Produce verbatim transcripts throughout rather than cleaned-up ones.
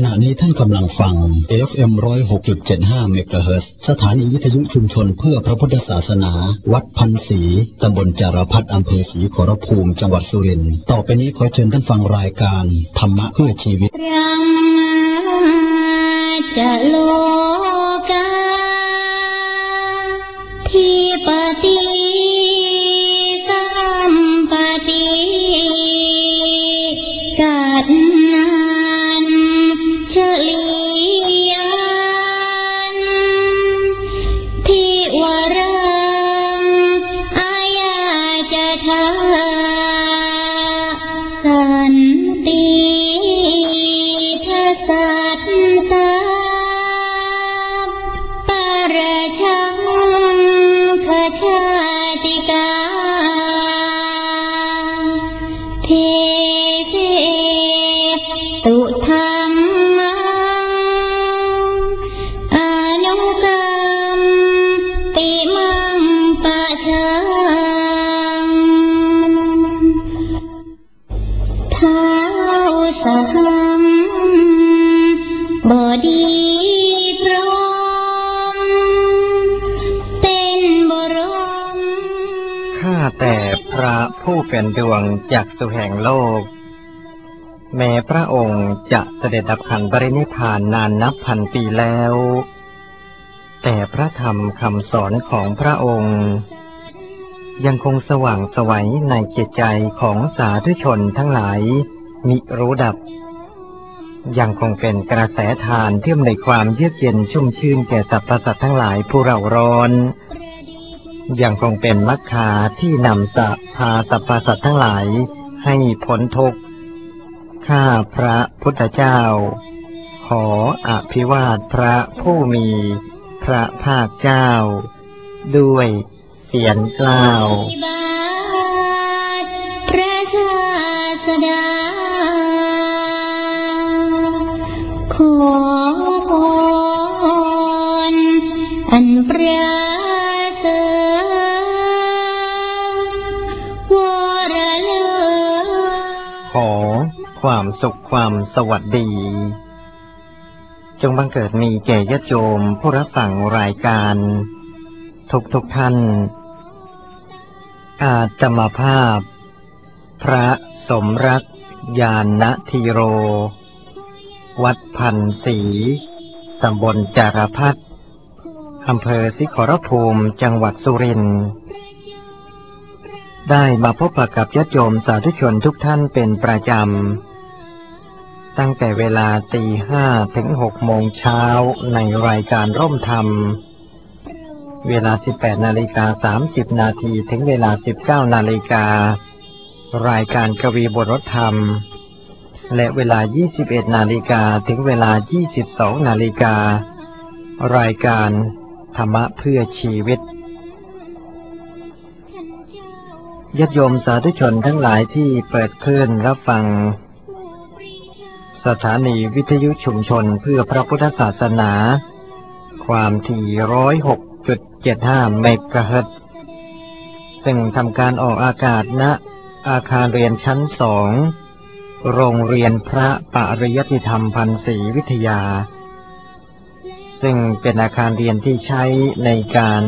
ณะนี้ท่านกำลังฟัง เอฟ เอ็ม หนึ่งศูนย์หกจุดเจ็ดห้า เมกะเฮิรตซ์ สถานีวิทยุชุมชนเพื่อพระพุทธศาสนาวัดพันศรีตำบลจารพัฒน์อำเภอศรีขอรภูมิจังหวัดสุรินทร์ต่อไปนี้ขอเชิญท่านฟังรายการธรรมะเพื่อชีวิตจะโลกาที่ปฏิสัมปติกันนั้นเฉลียนที่วรังอายาจะทาสันติทัสสัตตาปรชังขจาติกาเทเสตุธรรมังอนุกรรมปิมังปะชังท้าวสหัมบดีพร้อมเป็นบรมข้าแต่พระผู้เป็นดวงจักษุแห่งโลกแม้พระองค์จะเสด็จดับขันธ์ปรินิพพานนานนับพันปีแล้วแต่พระธรรมคำสอนของพระองค์ยังคงสว่างไสวในจิตใจของสาธุชนทั้งหลายมิรู้ดับยังคงเป็นกระแสทานที่อำนวยความเยือกเย็นชุ่มชื่นแก่สรรพสัตว์ทั้งหลายผู้เร่าร้อนยังคงเป็นมรรคาที่นำสัพพาสรรพสัตว์ทั้งหลายให้พ้นทุกข์ข้าพระพุทธเจ้าขออภิวาทพระผู้มีพระภาคเจ้าด้วยเสียงกล่าวพระศาสดาขอพรอันประเสริฐวรเลิศขอความสุขความสวัสดีจงบังเกิดมีแก่ญาติโยมผู้รับฟังรายการทุกทุกท่านอาตมาภาพพระสมรักญาณธีโรวัดพันศรีตำบลจารพัฒน์อำเภอศรีขอรภูมิจังหวัดสุรินทร์ได้มาพบปะกับญาติโยมสาธุชนทุกท่านเป็นประจำตั้งแต่เวลาตีห้าถึงหกโมงเช้าในรายการร่มธรรมเวลาสิบแปดนาฬิกาสามสิบนาทีถึงเวลาสิบเก้านาฬิการายการกวีบทรธรรมและเวลายี่สิบเอ็ดนาฬิกาถึงเวลายี่สิบสองนาฬิการายการธรรมะเพื่อชีวิตญาติโยมสาธุชนทั้งหลายที่เปิดคลื่นรับฟังสถานีวิทยุชุมชนเพื่อพระพุทธศาสนาความถี่ หนึ่งร้อยหกจุดเจ็ดห้า เมกะเฮิรตซ์ซึ่งทำการออกอากาศณอาคารเรียนชั้นสองโรงเรียนพระปริยัติธรรมพันศรีวิทยาซึ่งเป็นอาคารเรียนที่ใช้ในการ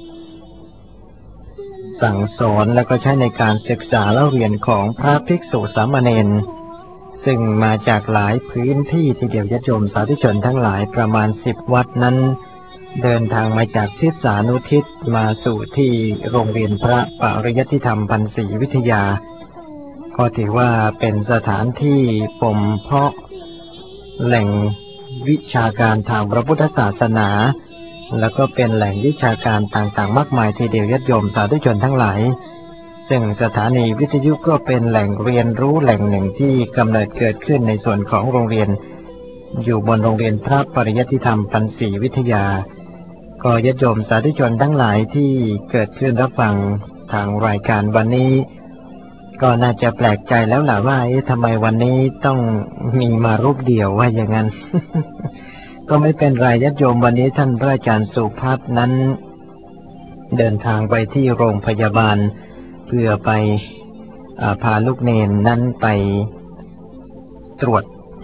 สั่งสอนและก็ใช้ในการศึกษาเล่าเรียนของพระภิกษุสามเณรซึ่งมาจากหลายพื้นที่ที่เดียวญาติโยมสาธุชนทั้งหลายประมาณสิบวัดนั้นเดินทางมาจากทิศสานุทิศมาสู่ที่โรงเรียนพระปริยัติธรรมพันศรีวิทยาก็ถือว่าเป็นสถานที่บ่มเพาะแหล่งวิชาการทางพระพุทธศาสนาแล้วก็เป็นแหล่งวิชาการต่างๆมากมายทีเดียวญาติโยมสาธุชนทั้งหลายซึ่งสถานีวิทยุก็เป็นแหล่งเรียนรู้แหล่งหนึ่งที่กำเนิดเกิดขึ้นในส่วนของโรงเรียนอยู่บนโรงเรียนพระปริยัติธรรมพันศรีวิทยาก็ญาติโยมสาธุชนทั้งหลายที่เกิดขึ้นรับฟังทางรายการวันนี้ก็น่าจะแปลกใจแล้วล่ะว่าเอ๊ะทำไมวันนี้ต้องมีมารูปเดียวว่าอย่างนั้น ก็ไม่เป็นไรญาติโยมวันนี้ท่านพระอาจารย์สุภัทรนั้นเดินทางไปที่โรงพยาบาลเพื่อไปพาลูกเนนนั้นไปตรวจ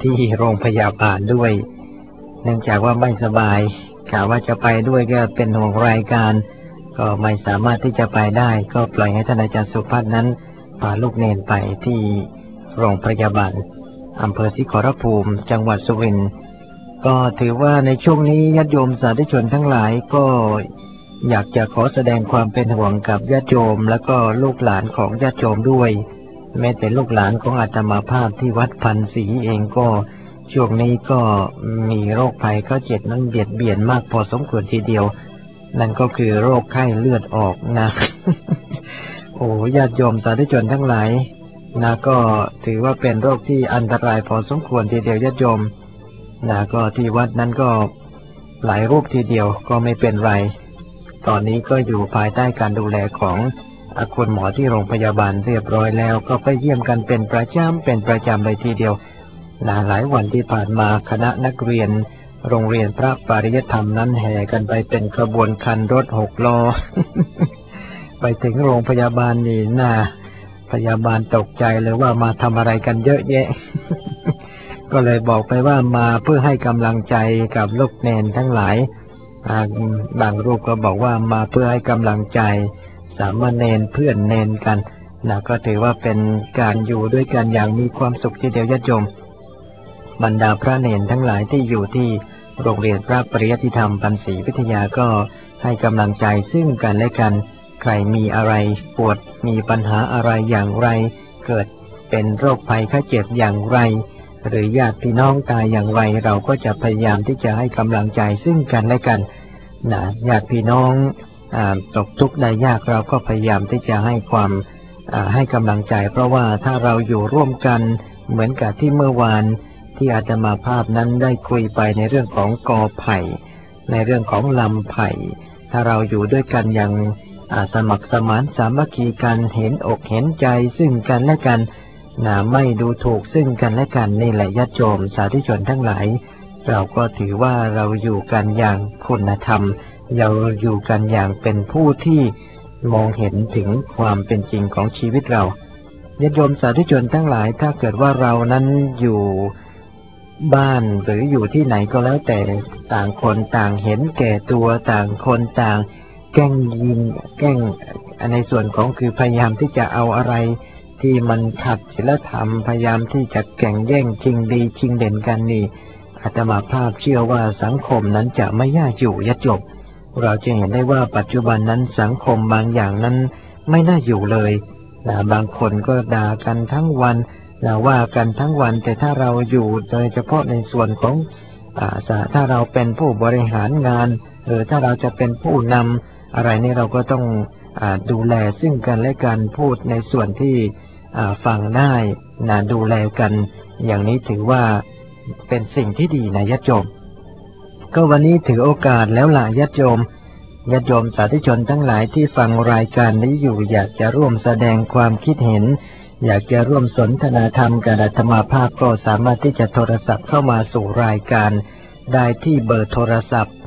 ที่โรงพยาบาลด้วยเนื่องจากว่าไม่สบายกะว่าจะไปด้วยก็เป็นห่วงรายการก็ไม่สามารถที่จะไปได้ก็ปล่อยให้ท่านอาจารย์สุภัทรนั้นพาลูกเนนไปที่โรงพยาบาลอำเภอศรีขอรภูมิจังหวัดสุรินทร์ก็ถือว่าในช่วงนี้ญาติโยมสาธุชนทั้งหลายก็อยากจะขอแสดงความเป็นห่วงกับญาติโยมและก็ลูกหลานของญาติโยมด้วยแม้แต่ลูกหลานของอาตมาภาพที่วัดพันศรีเองก็ช่วงนี้ก็มีโรคภัยไข้เจ็บนั้นเบียดเบียนมากพอสมควรทีเดียวนั่นก็คือโรคไข้เลือดออกนะ โอ้ญาติโยมสาธุชนทั้งหลายนะก็ถือว่าเป็นโรคที่อันตรายพอสมควรทีเดียวญาติโยมนะก็ที่วัดนั้นก็หลายรูปทีเดียวก็ไม่เป็นไรตอนนี้ก็อยู่ภายใต้การดูแลของคุณหมอที่โรงพยาบาลเรียบร้อยแล้วก็ไปเยี่ยมกันเป็นประจำเป็นประจำเลยทีเดียวนะหลายวันที่ผ่านมาคณะนักเรียนโรงเรียนพระปริยธรรมนั้นแห่กันไปเป็นขบวนคันรถหกล้อ ไปถึงโรงพยาบาลนี่น่าพยาบาลตกใจเลยว่ามาทำอะไรกันเยอะแยะ ก็เลยบอกไปว่ามาเพื่อให้กำลังใจกับลูกเนนทั้งหลายบางรูปก็บอกว่ามาเพื่อให้กำลังใจสามเณรเพื่อนเนนกันนะก็ถือว่าเป็นการอยู่ด้วยกันอย่างมีความสุขทีเดียวญาติโยมบรรดาพระเนนทั้งหลายที่อยู่ที่โรงเรียนพระปริยัติธรรมพันศรีวิทยาก็ให้กำลังใจซึ่งกันและกันใครมีอะไรปวดมีปัญหาอะไรอย่างไรเกิดเป็นโรคภัยไข้เจ็บอย่างไรหรือญาติพี่น้องตายอย่างไรเราก็จะพยายามที่จะให้กำลังใจซึ่งกันและกันนะญาติพี่น้องตกทุกข์ได้ยากเราก็พยายามที่จะให้ความให้กำลังใจเพราะว่าถ้าเราอยู่ร่วมกันเหมือนกับที่เมื่อวานที่อาตมาภาพนั้นได้คุยไปในเรื่องของกอไผ่ในเรื่องของลำไผ่ถ้าเราอยู่ด้วยกันอย่างสมัครสมานสามัคคีกันเห็นอกเห็นใจซึ่งกันและกันนะไม่ดูถูกซึ่งกันและกันนี่แหละญาติโยมสาธุชนทั้งหลายเราก็ถือว่าเราอยู่กันอย่างคุณธรรมเราอยู่กันอย่างเป็นผู้ที่มองเห็นถึงความเป็นจริงของชีวิตเราญาติโยมสาธุชนทั้งหลายถ้าเกิดว่าเรานั้นอยู่บ้านหรืออยู่ที่ไหนก็แล้วแต่ต่างคนต่างเห็นแก่ตัวต่างคนต่างแกล้งยิงแกล้งในส่วนของคือพยายามที่จะเอาอะไรที่มันขัดศีลธรรมพยายามที่จะแข่งแย่งชิงดีชิงเด่นกันนี่อาตมาภาพเชื่อว่าสังคมนั้นจะไม่น่าอยู่ญาติโยมเราจะเห็นได้ว่าปัจจุบันนั้นสังคมบางอย่างนั้นไม่น่าอยู่เลยนะบางคนก็ด่ากันทั้งวันนะว่ากันทั้งวันแต่ถ้าเราอยู่โดยเฉพาะในส่วนของอ่าถ้าเราเป็นผู้บริหารงานหรือถ้าเราจะเป็นผู้นำอะไรนี่เราก็ต้องอ่าดูแลซึ่งกันและกันพูดในส่วนที่อ่าฟังได้นะดูแลกันอย่างนี้ถือว่าเป็นสิ่งที่ดีนะญาติโยมก็วันนี้ถือโอกาสแล้วล่ะญาติโยมญาติโยมสาธุชนทั้งหลายที่ฟังรายการนี้อยู่อยากจะร่วมแสดงความคิดเห็นอยากจะร่วมสนทนาธรรมกับอาตมาภาพก็สามารถที่จะโทรศัพท์เข้ามาสู่รายการได้ที่เบอร์โทรศัพท์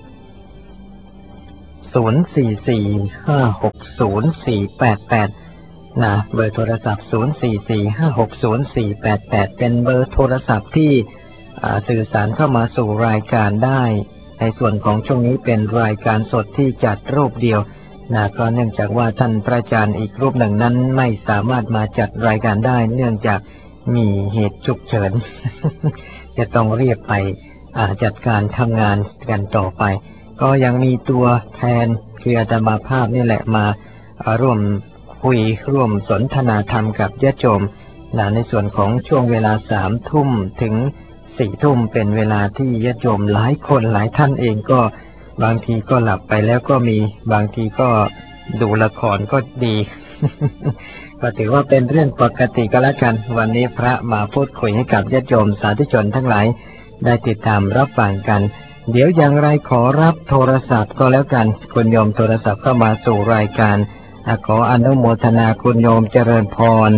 ศูนย์ สี่ สี่ ห้า หก ศูนย์ สี่ แปด แปดนะเบอร์โทรศัพท์ศูนย์ สี่ สี่ ห้า หก ศูนย์ สี่ แปด แปดเป็นเบอร์โทรศัพท์ที่สื่อสารเข้ามาสู่รายการได้ในส่วนของช่วงนี้เป็นรายการสดที่จัดรูปเดียวนะก็เนื่องจากว่าท่านพระอาจารย์อีกรูปหนึ่งนั้นไม่สามารถมาจัดรายการได้เนื่องจากมีเหตุฉุกเฉิน จะต้องเรียกไปจัดการทำงานกันต่อไปก็ยังมีตัวแทนคืออาตมาภาพนี่แหละมาร่วมคุยร่วมสนทนาธรรมกับญาติโยมนะในส่วนของช่วงเวลาสามทุ่มถึงสี่ทุ่มเป็นเวลาที่ญาติโยมหลายคนหลายท่านเองก็บางทีก็หลับไปแล้วก็มีบางทีก็ดูละครก็ดี ก็ถือว่าเป็นเรื่องปกติก็แล้วกันวันนี้พระมาพูดคุยให้กับญาติโยมสาธุชนทั้งหลายได้ติดตามรับฟังกันเดี๋ยวอย่างไรขอรับโทรศัพท์ก็แล้วกันคุณโยมโทรศัพท์เข้ามาสู่รายการขออนุโมทนาคุณโยมเจริญพร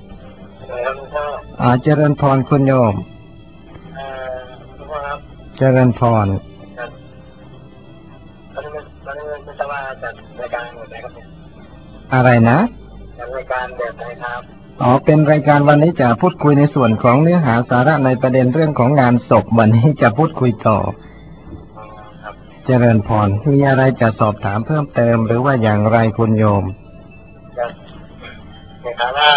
อ่าเจริญพรคุณโยมเจริญพรอะไรนะรายการแบบไหนครับอ๋อเป็นรายการวันนี้จะพูดคุยในส่วนของเนื้อหาสาระในประเด็นเรื่องของงานศพวันนี้จะพูดคุยต่อเจริญพรมีอะไรจะสอบถามเพิ่มเติมหรือว่าอย่างไรคุณโยมจะถามว่า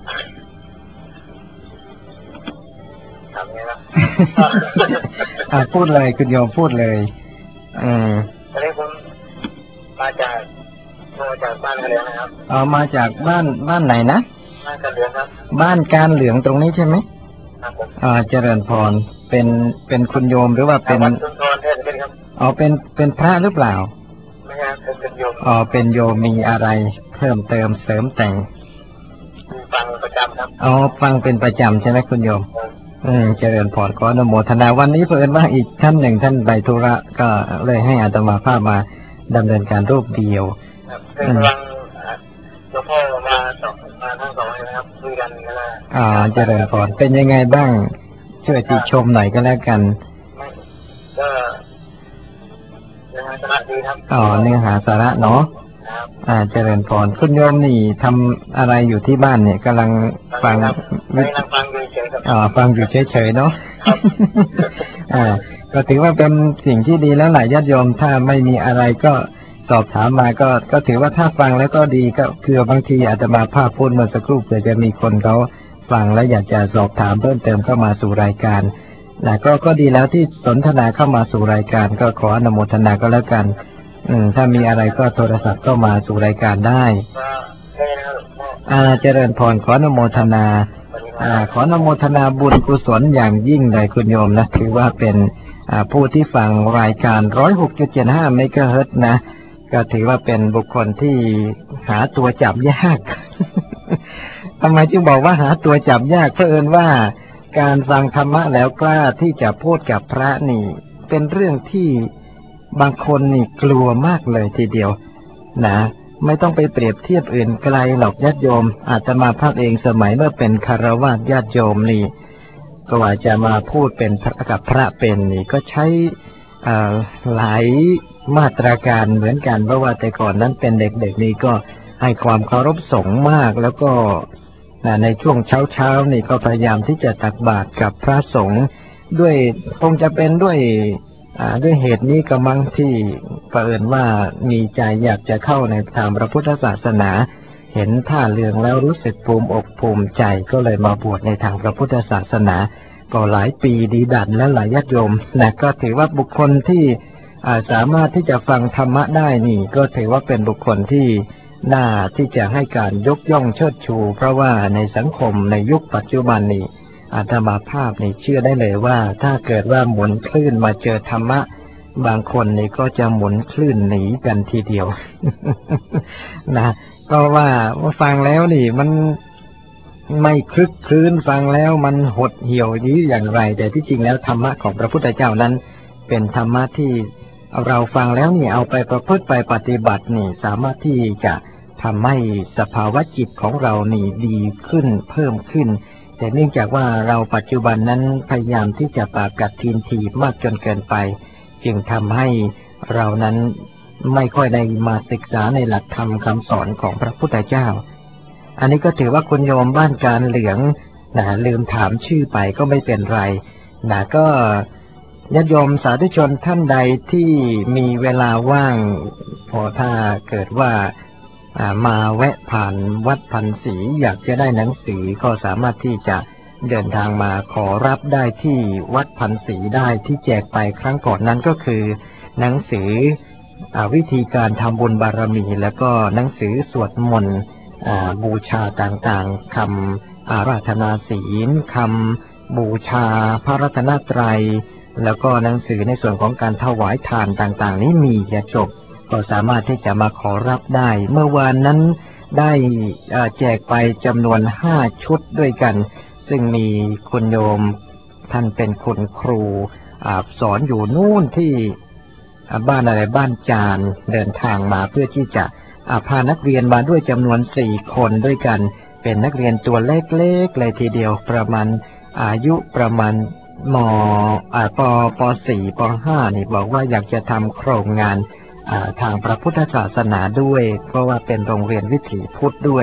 ถามไงนะอ่าพูดเลยคุณโยมพูดเลยอืมตอนนี้ผมมาจากมาจากบ้านกันเหลืองนะครับอ๋อมาจากบ้านบ้านไหนนะบ้านกันเหลืองครับบ้านการเหลืองตรงนี้ใช่ไหมครับผมอ่าเจริญพรเป็นเป็นคุณโยมหรือว่าเป็นอ๋อเป็นเป็นพระหรือเปล่าไม่ครับเป็นโยมอ๋อเป็นโยมมีอะไรเพิ่มเติมเสริมแต่งฟังประจำครับอ๋อฟังเป็นประจำใช่ไหมคุณโยมอืมเจริญพรขออนุโมทนาวันนี้เพิ่นว่าอีกท่านหนึ่งท่านไปธุระก็เลยให้อาตมาภาพมาดำเนินการรูปเดียวกำลังหลวงพ่อมาสองมาทั้งสองนะครับคุยกันนะอ่าเจริญพรเป็นยังไงบ้างช่วยติชมหน่อยก็แล้วกันก็เนื้อหาสาระดีครับอ๋อเนื้อหาสาระเนาะอ่าเจริญพรคุณโยมนี่ทำอะไรอยู่ที่บ้านเนี่ยกำลังฟังฟังอยู่เฉยๆอ๋อฟังอยู่เฉยๆเนาะอ่าก็ถือว่าเป็นสิ่งที่ดีแล้วหลายญาติโยมถ้าไม่มีอะไรก็สอบถามมาก็ก็ถือว่าถ้าฟังแล้วก็ดีก็คือบางทีอาจจะมาภาพพูดเมื่อสักครู่เผื่อจะมีคนเขาฟังแล้วอยากจะสอบถามเพิ่มเติมเข้ามาสู่รายการนะก็ก็ดีแล้วที่สนทนาเข้ามาสู่รายการก็ขออนุโมทนาก็แล้วกันอืมถ้ามีอะไรก็โทรศัพท์เข้ามาสู่รายการได้อ่าเจริญพรขออนุโมทนาอ่าขออนุโมทนาบุญกุศลอย่างยิ่งเลยคุณโยมนะถือว่าเป็นอ่าผู้ที่ฟังรายการ หนึ่งร้อยหกจุดเจ็ดห้า เมกะเฮิรตซ์นะก็ถือว่าเป็นบุคคลที่หาตัวจับยากทำไมจึงบอกว่าหาตัวจับยากเพราะเอิญว่าการฟังธรรมะแล้วกล้าที่จะพูดกับพระนี่เป็นเรื่องที่บางคนนี่กลัวมากเลยทีเดียวนะไม่ต้องไปเปรียบเทียบอื่นไกลหรอกญาติโยมอาตมาภาพเองสมัยเมื่อเป็นคฤหัสถ์ญาติโยมนี่ก็ว่าจะมาพูดเป็นพระกับพระเป็นนี่ก็ใช้หลายมาตรการเหมือนกันเพราะว่าแต่ก่อนนั้นเป็นเด็กๆนี่ก็ให้ความเคารพสงฆ์มากแล้วก็ในช่วงเช้าๆนี่ก็พยายามที่จะตักบาตรกับพระสงฆ์ด้วยคงจะเป็นด้วยด้วยเหตุนี้ก็มั้งที่เผอิญว่ามีใจอยากจะเข้าในทางพระพุทธศาสนาเห็นท่าเรืองแล้วรู้สึกภูมิอกภูมิใจก็เลยมาบวชในทางพระพุทธศาสนาก็หลายปีดีดันและหลายญาติโยมนะก็ถือว่าบุคคลที่สามารถที่จะฟังธรรมะได้นี่ก็ถือว่าเป็นบุคคลที่น่าที่จะให้การยกย่องเชิดชูเพราะว่าในสังคมในยุคปัจจุบันนี้อาตมาภาพนี่เชื่อได้เลยว่าถ้าเกิดว่าหมุนคลื่นมาเจอธรรมะบางคนนี่ก็จะหมุนคลื่นหนีกันทีเดียว นะก็ว่าฟังแล้วนี่มันไม่คลึกคลื้นฟังแล้วมันหดเหี่ยวนี้อย่างไรแต่ที่จริงแล้วธรรมะของพระพุทธเจ้านั้นเป็นธรรมะที่เราฟังแล้วนี่เอาไปประพฤติไปปฏิบัตินี่สามารถที่จะทำให้สภาวะจิตของเรานี่ดีขึ้นเพิ่มขึ้นแต่เนื่องจากว่าเราปัจจุบันนั้นพยายามที่จะปากัดทีนทีมากจนเกินไปจึงทำให้เรานั้นไม่ค่อยได้มาศึกษาในหลักธรรมคำสอนของพระพุทธเจ้าอันนี้ก็ถือว่าคุณโยมบ้านการเหลืองนะลืมถามชื่อไปก็ไม่เป็นไรนะก็ญาติโยมสาธุชนท่านใดที่มีเวลาว่างพอถ้าเกิดว่ามาแวะผ่านวัดพันศรีอยากจะได้หนังสือก็สามารถที่จะเดินทางมาขอรับได้ที่วัดพันศรีได้ที่แจกไปครั้งก่อนนั้นก็คือหนังสือวิธีการทำบุญบารมีแล้วก็หนังสือสวดมนต์บูชาต่างๆคำอาราธนาศีลคำบูชาพระรัตนตรัยแล้วก็หนังสือในส่วนของการถวายทานต่างๆนี้มีอย่าจบก็สามารถที่จะมาขอรับได้เมื่อวานนั้นได้แจกไปจำนวนห้าชุดด้วยกันซึ่งมีคุณโยมท่านเป็นคุณครูสอนอยู่นู่นที่บ้านอะไรบ้านจานเดินทางมาเพื่อที่จะพานักเรียนมาด้วยจำนวนสี่คนด้วยกันเป็นนักเรียนตัวเล็กๆเลยทีเดียวประมาณอายุประมาณมปปสี่ปห้านี่บอกว่าอยากจะทำโครงงานทางพระพุทธศาสนาด้วยเพราะว่าเป็นโรงเรียนวิถีพุทธด้วย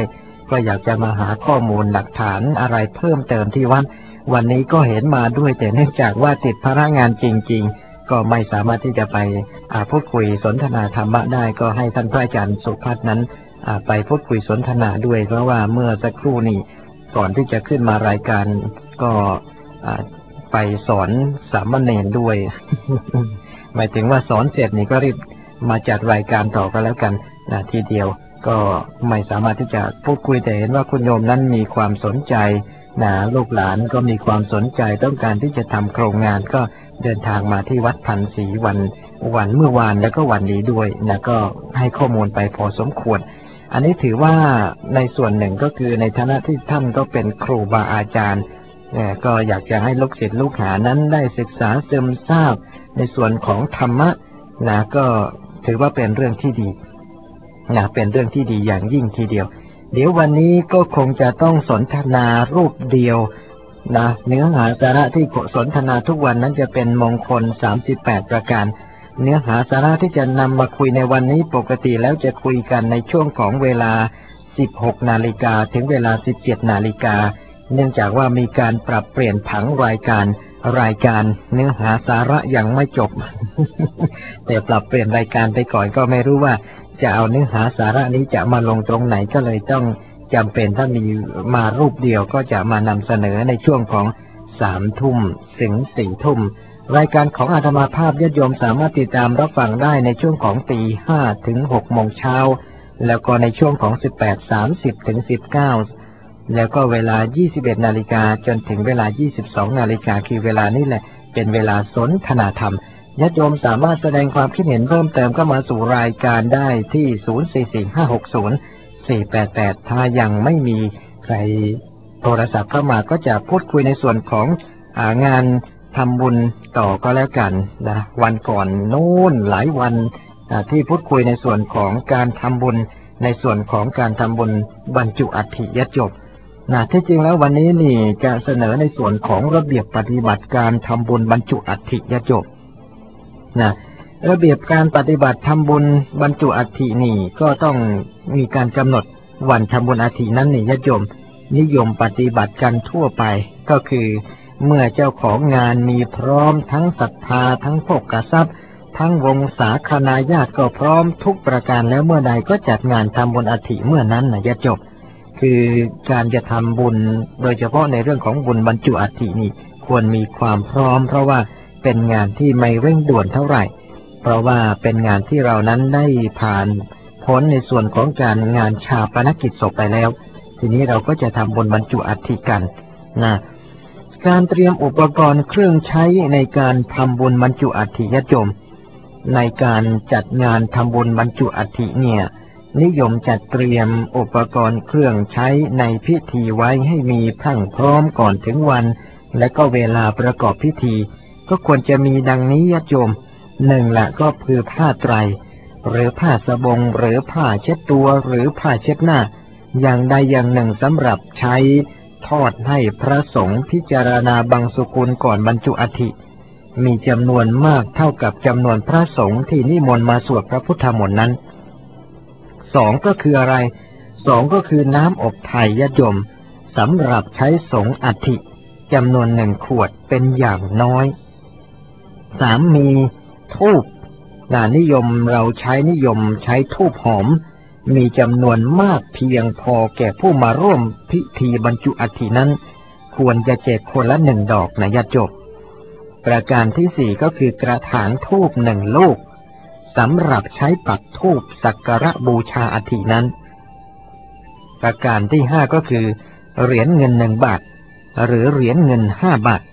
ก็อยากจะมาหาข้อมูลหลักฐานอะไรเพิ่มเติมที่วัดวันนี้ก็เห็นมาด้วยแต่เนื่องจากว่าติดภาระงานจริงๆก็ไม่สามารถที่จะไปพูดคุยสนทนาธรรมะได้ก็ให้ท่านพระอาจารย์สุภัทรนั้นไปพูดคุยสนทนาด้วยเพราะว่าเมื่อสักครู่นี้ก่อนที่จะขึ้นมารายการก็ไปสอนสามเณรด้วย หมายถึงว่าสอนเสร็จนี่ก็รีบมาจัดรายการต่อกันแล้วกันนะทีเดียวก็ไม่สามารถที่จะพูดคุยแต่เห็นว่าคุณโยมนั้นมีความสนใจนะลูกหลานก็มีความสนใจต้องการที่จะทำโครงงานก็เดินทางมาที่วัดพันศรีวันวันเมื่อวานแล้วก็วันนี้ด้วยนะก็ให้ข้อมูลไปพอสมควรอันนี้ถือว่าในส่วนหนึ่งก็คือในฐานะที่ท่านก็เป็นครูบาอาจารย์เนี่ยก็อยากจะให้ลูกศิษย์ลูกหานั้นได้ศึกษาซึมซาบในส่วนของธรรมะนะก็ถือว่าเป็นเรื่องที่ดีนะเป็นเรื่องที่ดีอย่างยิ่งทีเดียวเดี๋ยววันนี้ก็คงจะต้องสนทนารูปเดียวนะเนื้อหาสาระที่สนทนาทุกวันนั้นจะเป็นมงคลสามสิบแปดประการเนื้อหาสาระที่จะนำมาคุยในวันนี้ปกติแล้วจะคุยกันในช่วงของเวลาสิบหกนาฬิกาถึงเวลาสิบเจ็ดนาฬิกาเนื่องจากว่ามีการปรับเปลี่ยนผังรายการรายการเนื้อหาสาระยังไม่จบ แต่ปรับเปลี่ยนรายการไปก่อนก็ไม่รู้ว่าจะเอาเนื้อหาสาระนี้จะมาลงตรงไหนก็เลยต้องจำเป็นถ้ามีมารูปเดียวก็จะมานำเสนอในช่วงของสามทุ่มถึงสี่ทุ่มรายการของอาตมาภาพญาติโยมสามารถติดตามรับฟังได้ในช่วงของตีห้าถึงหกโมงเช้าแล้วก็ในช่วงของสิบแปดสามสิบถึงสิบเก้าแล้วก็เวลายี่สิบเอ็ดนาฬิกาจนถึงเวลายี่สิบสองนาฬิกาคือเวลานี้แหละเป็นเวลาสนทนาธรรมญาติโยมสามารถแสดงความคิดเห็นเพิ่มเติมก็มาสู่รายการได้ที่ศูนย์ สี่ สี่ ห้า หก ศูนย์ สี่ แปด แปดถ้ายังไม่มีใครโทรศัพท์เข้ามาก็จะพูดคุยในส่วนของอ่างานทำบุญต่อก็แล้วกันนะวันก่อนโน้นหลายวันที่พูดคุยในส่วนของการทำบุญในส่วนของการทำบุญบรรจุอัฐิญาติโยมนะที่จริงแล้ววันนี้นี่จะเสนอในส่วนของระเบียบปฏิบัติการทำบุญบรรจุอัฐิญาติโยมนะระเบียบการปฏิบัติทำบุญบรรจุอัฐินี่ก็ต้องมีการกำหนดวันทำบุญอัฐินั้นนี่ญาติโยมนิยมปฏิบัติกันทั่วไปก็คือเมื่อเจ้าของงานมีพร้อมทั้งศรัทธาทั้งโภคทรัพย์ทั้งวงศาคณาญาติก็พร้อมทุกประการแล้วเมื่อใดก็จัดงานทำบุญอัฐิเมื่อนั้นนะญาติโยมคือการจะทำบุญโดยเฉพาะในเรื่องของบุญบรรจุอัฐินี่ควรมีความพร้อมเพราะว่าเป็นงานที่ไม่เร่งด่วนเท่าไหร่เพราะว่าเป็นงานที่เรานั้นได้ผ่านพ้นในส่วนของการงานชาปนกิจศพไปแล้วทีนี้เราก็จะทำบุญบรรจุอัฐิกันนะการเตรียมอุปกรณ์เครื่องใช้ในการทำบุญบรรจุอัฐิญาติโยมในการจัดงานทำบุญบรรจุอัฐิเนี่ยนิยมจัดเตรียมอุปกรณ์เครื่องใช้ในพิธีไว้ให้มีพรั่งพร้อมก่อนถึงวันและก็เวลาประกอบพิธีก็ควรจะมีดังนี้ญาติโยมหนึ่งละก็คือผ้าไตรหรือผ้าสบงหรือผ้าเช็ดตัวหรือผ้าเช็ดหน้าอย่างใดอย่างหนึ่งสำหรับใช้ทอดให้พระสงฆ์พิจารณาบังสุกุลก่อนบรรจุอัฐิมีจำนวนมากเท่ากับจำนวนพระสงฆ์ที่นิมนต์มาสวดพระพุทธมนต์นั้นสองก็คืออะไรสองก็คือน้ำอบไทยญาติโยมสำหรับใช้สงฆ์อัฐิจำนวนหนึ่งขวดเป็นอย่างน้อยสามมีธูปน่านิยมเราใช้นิยมใช้ธูปหอมมีจำนวนมากเพียงพอแก่ผู้มาร่วมพิธีบรรจุอัฐินั้นควรจะแจกคนละหนึ่งดอกนะญาติโยมประการที่สี่ก็คือกระถางธูปหนึ่งลูกสำหรับใช้ปักธูปสักการะบูชาอัฐินั้นประการที่ห้าก็คือเหรียญเงินหนึ่งบาทหรือเหรียญเงินห้าบาท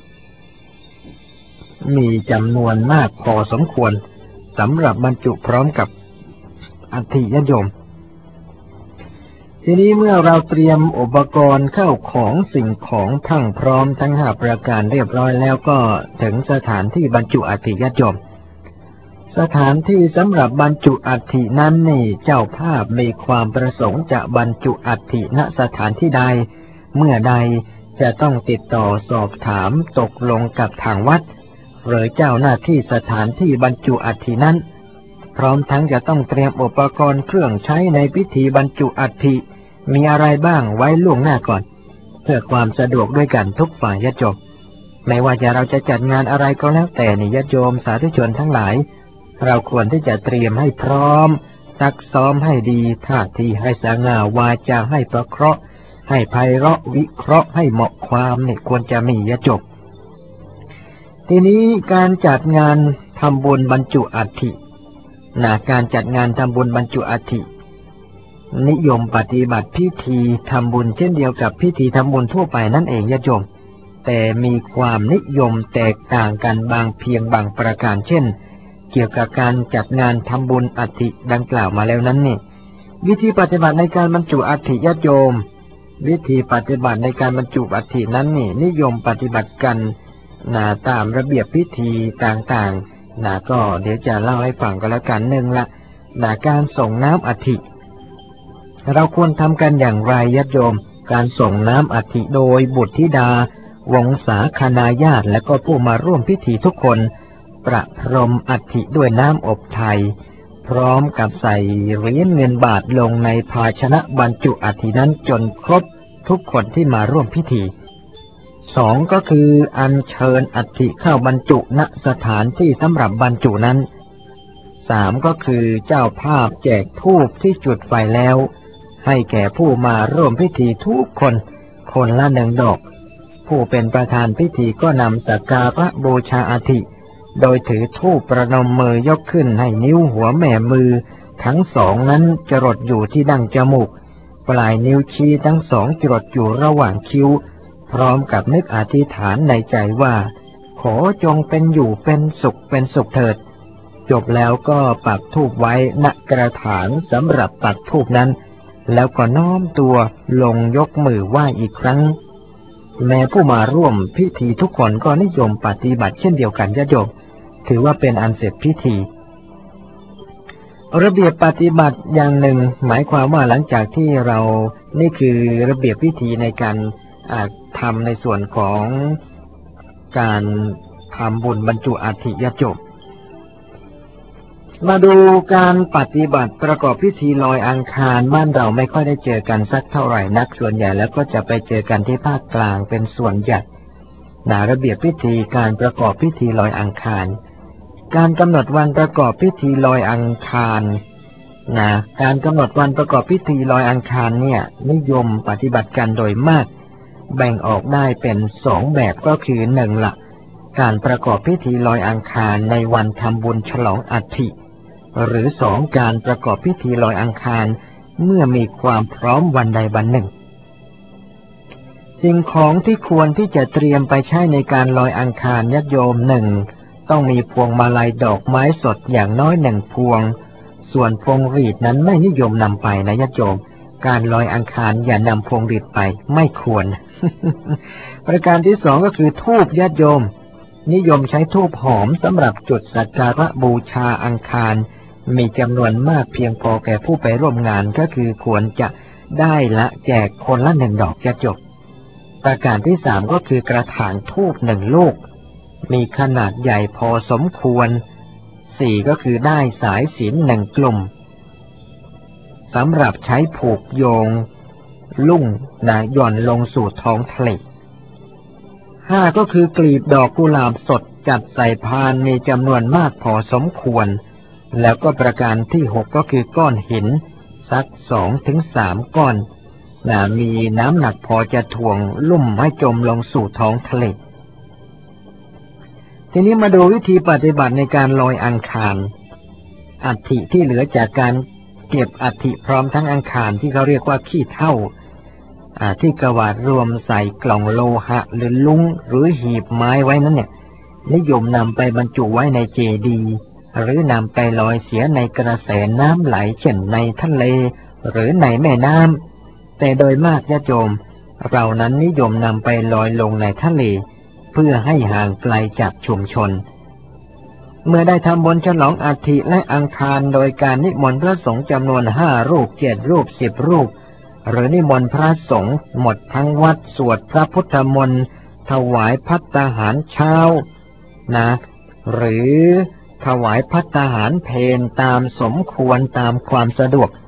มีจำนวนมากพอสมควรสำหรับบรรจุพร้อมกับอัฐิญาติโยมทีนี้เมื่อเราเตรียมอุปกรณ์เข้าของสิ่งของทั้งพร้อมทั้งห้าประการเรียบร้อยแล้วก็ถึงสถานที่บรรจุอัฐิญาติโยมสถานที่สำหรับบรรจุอัฐินั้นนี่เจ้าภาพมีความประสงค์จะบรรจุอัฐิณสถานที่ใดเมื่อใดจะต้องติดต่อสอบถามตกลงกับทางวัดหรือเจ้าหน้าที่สถานที่บรรจุอัฐินั้นพร้อมทั้งจะต้องเตรียมอุปกรณ์เครื่องใช้ในพิธีบรรจุอัฐิมีอะไรบ้างไว้ล่วงหน้าก่อนเพื่อความสะดวกด้วยกันทุกฝ่ายญาติโยมไม่ว่าจะเราจะจัดงานอะไรก็แล้วแต่นี่ญาติโยมสาธุชนทั้งหลายเราควรที่จะเตรียมให้พร้อมซักซ้อมให้ดีท่าทีให้สง่าวาจาให้ประเคราะห์ให้ไพเราะวิเคราะห์ให้เหมาะความนี่ควรจะมีญาติโยมทีนี้การจัดงานทำบุญบรรจุอัฐินะการจัดงานทำบุญบรรจุอัฐินิยมปฏิบัติพิธีทำบุญเช่นเดียวกับพิธีทำบุญทั่วไปนั่นเองญาติโยมแต่มีความนิยมแตกต่างกันบางเพียงบางประการเช่นเกี่ยวกับการจัดงานทำบุญอัฐิดังกล่าวมาแล้วนั้นนี่วิธีปฏิบัติในการบรรจุอัฐิญาติโยมวิธีปฏิบัติในการบรรจุอัฐินั้นนี่นิยมปฏิบัติกันนะตามระเบียบพิธีต่างๆนะก็เดี๋ยวจะเล่าให้ฟังก็แล้วกันหนึ่งละนะการส่งน้ำอัฐิเราควรทำกันอย่างไรญาติโยมการส่งน้ำอัฐิโดยบุตรธิดาวงศาคณาญาติและก็ผู้มาร่วมพิธีทุกคนประพรมอัฐิด้วยน้ำอบไทยพร้อมกับใส่เหรียญเงินบาทลงในภาชนะบรรจุอัฐินั้นจนครบทุกคนที่มาร่วมพิธีสองก็คืออัญเชิญอัฐิเข้าบรรจุณสถานที่สำหรับบรรจุนั้นสามก็คือเจ้าภาพแจกธูปที่จุดไฟแล้วให้แก่ผู้มาร่วมพิธีทุกคนคนละหนึ่งดอกผู้เป็นประธานพิธีก็นำสักการะบูชาอัฐิโดยถือธูปประนมมือยกขึ้นให้นิ้วหัวแม่มือทั้งสองนั้นจรดอยู่ที่ดั้งจมูกปลายนิ้วชี้ทั้งสองจรดอยู่ระหว่างคิ้วพร้อมกับนึกอธิษฐานในใจว่าขอจงเป็นอยู่เป็นสุขเป็นสุขเถิดจบแล้วก็ปักธูปไว้ณกระถางสำหรับปักธูปนั้นแล้วก็น้อมตัวลงยกมือไหว้อีกครั้งแม้ผู้มาร่วมพิธีทุกคนก็นิยมปฏิบัติเช่นเดียวกันญาติโยมถือว่าเป็นอันเสร็จพิธีระเบียบปฏิบัติอย่างหนึ่งหมายความว่าหลังจากที่เรานี่คือระเบียบพิธีในการทำในส่วนของการทำบุญบรรจุอัฐิญาติโยมมาดูการปฏิบัติประกอบพิธีลอยอังคารบ้านเราไม่ค่อยได้เจอกันสักเท่าไหร่นักส่วนใหญ่แล้วก็จะไปเจอกันที่ภาคกลางเป็นส่วนใหญ่นะระเบียบพิธีการประกอบพิธีลอยอังคารการกำหนดวันประกอบพิธีลอยอังคารนะการกำหนดวันประกอบพิธีลอยอังคารเนี่ยนิยมปฏิบัติกันโดยมากแบ่งออกได้เป็นสองแบบก็คือหนึ่งละการประกอบพิธีลอยอังคารในวันทำบุญฉลองอัฐิหรือสองการประกอบพิธีลอยอังคารเมื่อมีความพร้อมวันใดวันหนึ่งสิ่งของที่ควรที่จะเตรียมไปใช้ในการลอยอังคารญาติโยมหนึ่งต้องมีพวงมาลัยดอกไม้สดอย่างน้อยหนึ่งพวงส่วนพวงหรีดนั้นไม่นิยมนำไปนะญาติโยมการลอยอังคารอย่านำพวงหรีดไปไม่ควร ประการที่สองก็คือธูปญาติโยมนิยมใช้ธูปหอมสำหรับจุดสักการะบูชาอังคารมีจำนวนมากเพียงพอแก่ผู้ไปร่วมงานก็คือควรจะได้ละแจกคนละหนึ่งดอกญาติโยมประการที่สามก็คือกระถางธูปหนึ่งลูกมีขนาดใหญ่พอสมควรสี่ก็คือได้สายศีลหนึ่งกลุ่มสำหรับใช้ผูกโยงลุ่งนะหย่อนลงสู่ท้องทะเลห้าก็คือกลีบดอกกุหลาบสดจัดใส่พานมีจำนวนมากพอสมควรแล้วก็ประการที่หกก็คือก้อนหินสักสองถึงสามก้อนนะมีน้ำหนักพอจะถ่วงลุ่มให้จมลงสู่ท้องทะเลทีนี้มาดูวิธีปฏิบัติในการลอยอังคารอัฐิที่เหลือจากการเก็บอัฐิพร้อมทั้งอังคารที่เขาเรียกว่าขี้เถ้าที่กวาดรวมใส่กล่องโลหะหรือลุ้งหรือหีบไม้ไว้นั้นเนี่ยนิยมนำไปบรรจุไว้ในเจดีย์หรือนำไปลอยเสียในกระแสน้ำไหลเช่นในทะเลหรือในแม่น้ำแต่โดยมากญาติโยมเรานั้นนิยมนำไปลอยลงในทะเลเพื่อให้ห่างไกลจากชุมชนเมื่อได้ทำบุญฉลองอัฐิและอังคารโดยการนิมนต์พระสงฆ์จำนวนห้ารูปเจ็ดรูปสิบรูปหรือนิมนต์พระสงฆ์หมดทั้งวัดสวดพระพุทธมนต์ถวายภัตตาหารเช้านะหรือถวายภัตตาหารเพลตามสมควรตามความสะดวก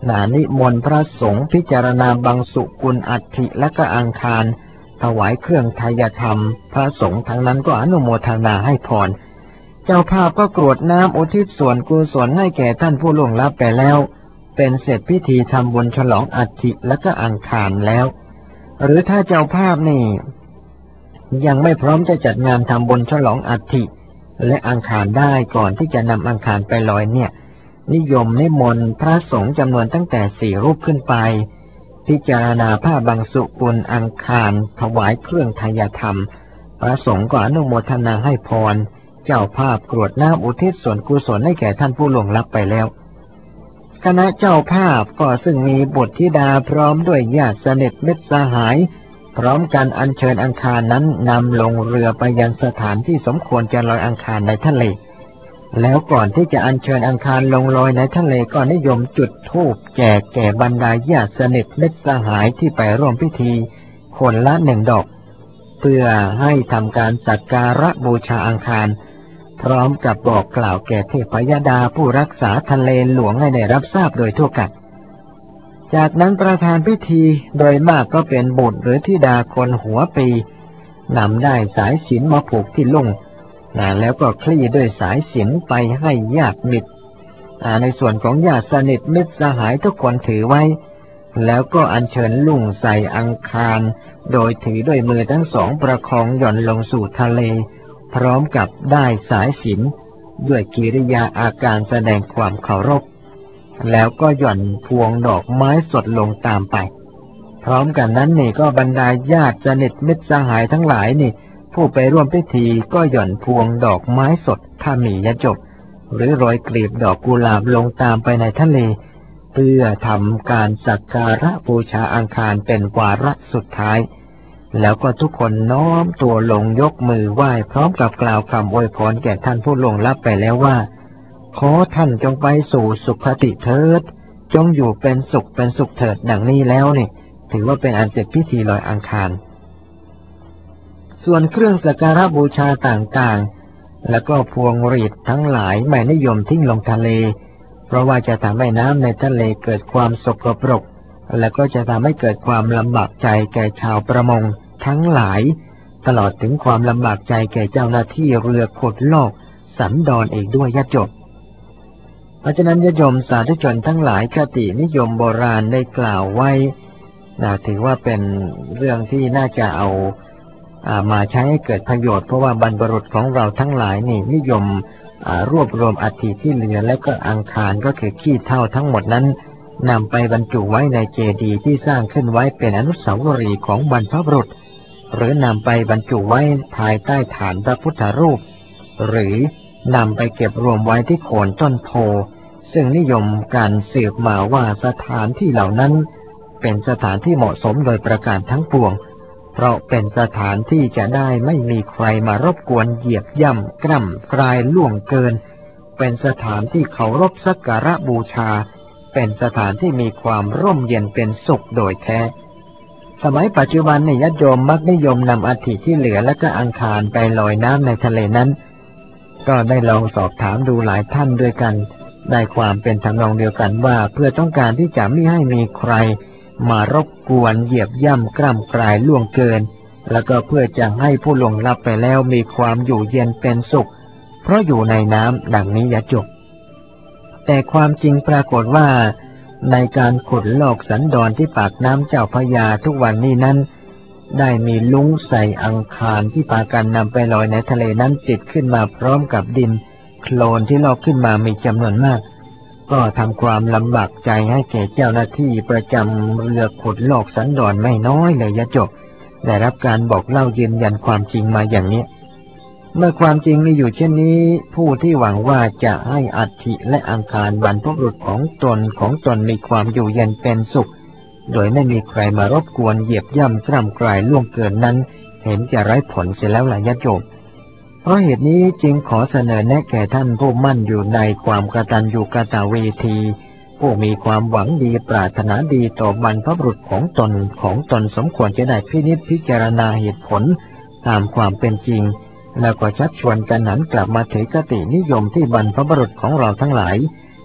นานิมนต์พระสงฆ์พิจารณาบังสุกุลอัฐิและก็อังคารถวายเครื่องทายธรรมพระสงฆ์ทั้งนั้นก็อนุโมทนาให้พรเจ้าภาพก็กรวดน้ำอุทิศส่วนกุศลให้แก่ท่านผู้ล่วงลับไปแล้วเป็นเสร็จพิธีทำบุญฉลองอัฐิและก็อังคารแล้วหรือถ้าเจ้าภาพนี่ยังไม่พร้อมจะจัดงานทำบุญฉลองอัฐิและอังคารได้ก่อนที่จะนำอังคารไปลอยเนี่ยนิยมนิมนต์พระสงฆ์จำนวนตั้งแต่สี่รูปขึ้นไปพิจารณาผ้าบังสุกุลอังคารถวายเครื่องทายธรรมพระสงฆ์ก็อนุโมทนาให้พรเจ้าภาพกรวดน้ำอุทิศส่วนกุศลให้แก่ท่านผู้ล่วงลับไปแล้วคณะเจ้าภาพก็ซึ่งมีบุตรธิดาพร้อมด้วยญาติสนิทมิตรสหายพร้อมกันอัญเชิญอังคารนั้นนำลงเรือไปยังสถานที่สมควรจะลอยอังคารในทะเลแล้วก่อนที่จะอัญเชิญอังคารลงลอยในทะเลก็นิยมจุดธูปแจกแก่บรรดาญาติสนิทมิตรสหายที่ไปร่วมพิธีคนละหนึ่งดอกเพื่อให้ทำการสักการะบูชาอังคารพร้อมกับบอกกล่าวแก่เทพยดาผู้รักษาทะเลหลวงให้ได้รับทราบโดยทั่วกันจากนั้นประธานพิธีโดยมากก็เป็นบุตรหรือธิดาคนหัวปีนำได้สายสิญจน์มาผูกที่ลุ่งแล้วก็คลี่ด้วยสายสิญจน์ไปให้ญาติมิตรในส่วนของญาติสนิทมิตรสหายทุกคนถือไว้แล้วก็อัญเชิญลุ่งใส่อังคารโดยถือด้วยมือทั้งสองประคองหย่อนลงสู่ทะเลพร้อมกับได้สายสิญจน์ด้วยกิริยาอาการแสดงความเคารพแล้วก็หย่อนพวงดอกไม้สดลงตามไปพร้อมกันนั้นนี่ก็บรรดาญาติสนิทมิตรสหายทั้งหลายนี่ผู้ไปร่วมพิธีก็หย่อนพวงดอกไม้สดถ้ามียะจบหรือโรยกลีบดอกกุหลาบลงตามไปในทะเลเพื่อทำการสักการะบูชาอังคารเป็นวาระสุดท้ายแล้วก็ทุกคนน้อมตัวลงยกมือไหว้พร้อมกับกล่าวคำอวยพรแก่ท่านผู้ล่วงลับไปแล้วว่าขอท่านจงไปสู่สุขติเถิดจงอยู่เป็นสุขเป็นสุขเถิดดังนี้แล้วนี่ถือว่าเป็นอันเสร็จพิธีลอยอังคารส่วนเครื่องสักการะบูชาต่างๆแล้วก็พวงหรีดทั้งหลายไม่นิยมทิ้งลงทะเลเพราะว่าจะทำให้น้ำในทะเลเกิดความสกปรกและก็จะทำให้เกิดความลำบากใจแก่ชาวประมงทั้งหลายตลอดถึงความลำบากใจแก่เจ้าหน้าที่เรือขุดลอกสันดอนเองด้วยญาติโยมเพราะฉะนั้นญาติโยมสาธุชนทั้งหลายคตินิยมโบราณได้กล่าวไว้น่าถือว่าเป็นเรื่องที่น่าจะเอามาใช้ให้เกิดประโยชน์เพราะว่าบรรพบุรุษของเราทั้งหลายนี่นิยมรวบรวมอัฐิที่เหลือและก็อังคารก็คือขี้เถ้าทั้งหมดนั้นนำไปบรรจุไว้ในเจดีย์ที่สร้างขึ้นไว้เป็นอนุสาวรีย์ของบรรพบุรุษหรือนำไปบรรจุไว้ภายใต้ฐานพระพุทธรูปหรือนำไปเก็บรวมไว้ที่โคนต้นโพซึ่งนิยมการสืบมาว่าสถานที่เหล่านั้นเป็นสถานที่เหมาะสมโดยประการทั้งปวงเพราะเป็นสถานที่จะได้ไม่มีใครมารบกวนเหยียบย่ำกร่ำกรายล่วงเกินเป็นสถานที่เคารพสักการะบูชาเป็นสถานที่มีความร่มเย็นเป็นสุขโดยแท้สมัยปัจจุบันเนี่ยญาติโยมมักนิยมนำอัฐิที่เหลือและก็อังคารไปลอยน้ำในทะเลนั้นก็ได้ลองสอบถามดูหลายท่านด้วยกันได้ความเป็นทำนองเดียวกันว่าเพื่อต้องการที่จะไม่ให้มีใครมารบกวนเหยียบย่ำกร่ำกรายล่วงเกินแล้วก็เพื่อจะให้ผู้ล่วงลับไปแล้วมีความอยู่เย็นเป็นสุขเพราะอยู่ในน้ำดังนี้ญาติโยมแต่ความจริงปรากฏว่าในการขุดลอกสันดอนที่ปากน้ำเจ้าพระยาทุกวันนี้นั้นได้มีลุงใส่อังคารที่พากันนำไปลอยในทะเลนั้นติดขึ้นมาพร้อมกับดินโคลนที่ลอกขึ้นมามีจำนวนมากก็ทำความลำบากใจให้แก่เจ้าหน้าที่ประจำเรือขุดลอกสันดอนไม่น้อยเลยญาติโยมได้รับการบอกเล่ายืนยันความจริงมาอย่างนี้เมื่อความจริงมีอยู่เช่นนี้ผู้ที่หวังว่าจะให้อัฐิและอังคารบรรพบุรุษของตนของตนมีความอยู่เย็นเป็นสุขโดยไม่มีใครมารบกวนเหยียบย่ำกร่ำกรายล่วงเกินนั้นเห็นจะไร้ผลเสียแล้วล่ะญาติโยมเพราะเหตุนี้จึงขอเสนอแนะแก่ท่านผู้มั่นอยู่ในความกตัญญูกตเวทีผู้มีความหวังดีปรารถนาดีต่อบรรพบุรุษของตนของตนสมควรจะได้พินิจพิจารณาเหตุผลตามความเป็นจริงแล้วก็ชักชวนกันหันกลับมาถือคตินิยมที่บรรพบุรุษของเราทั้งหลาย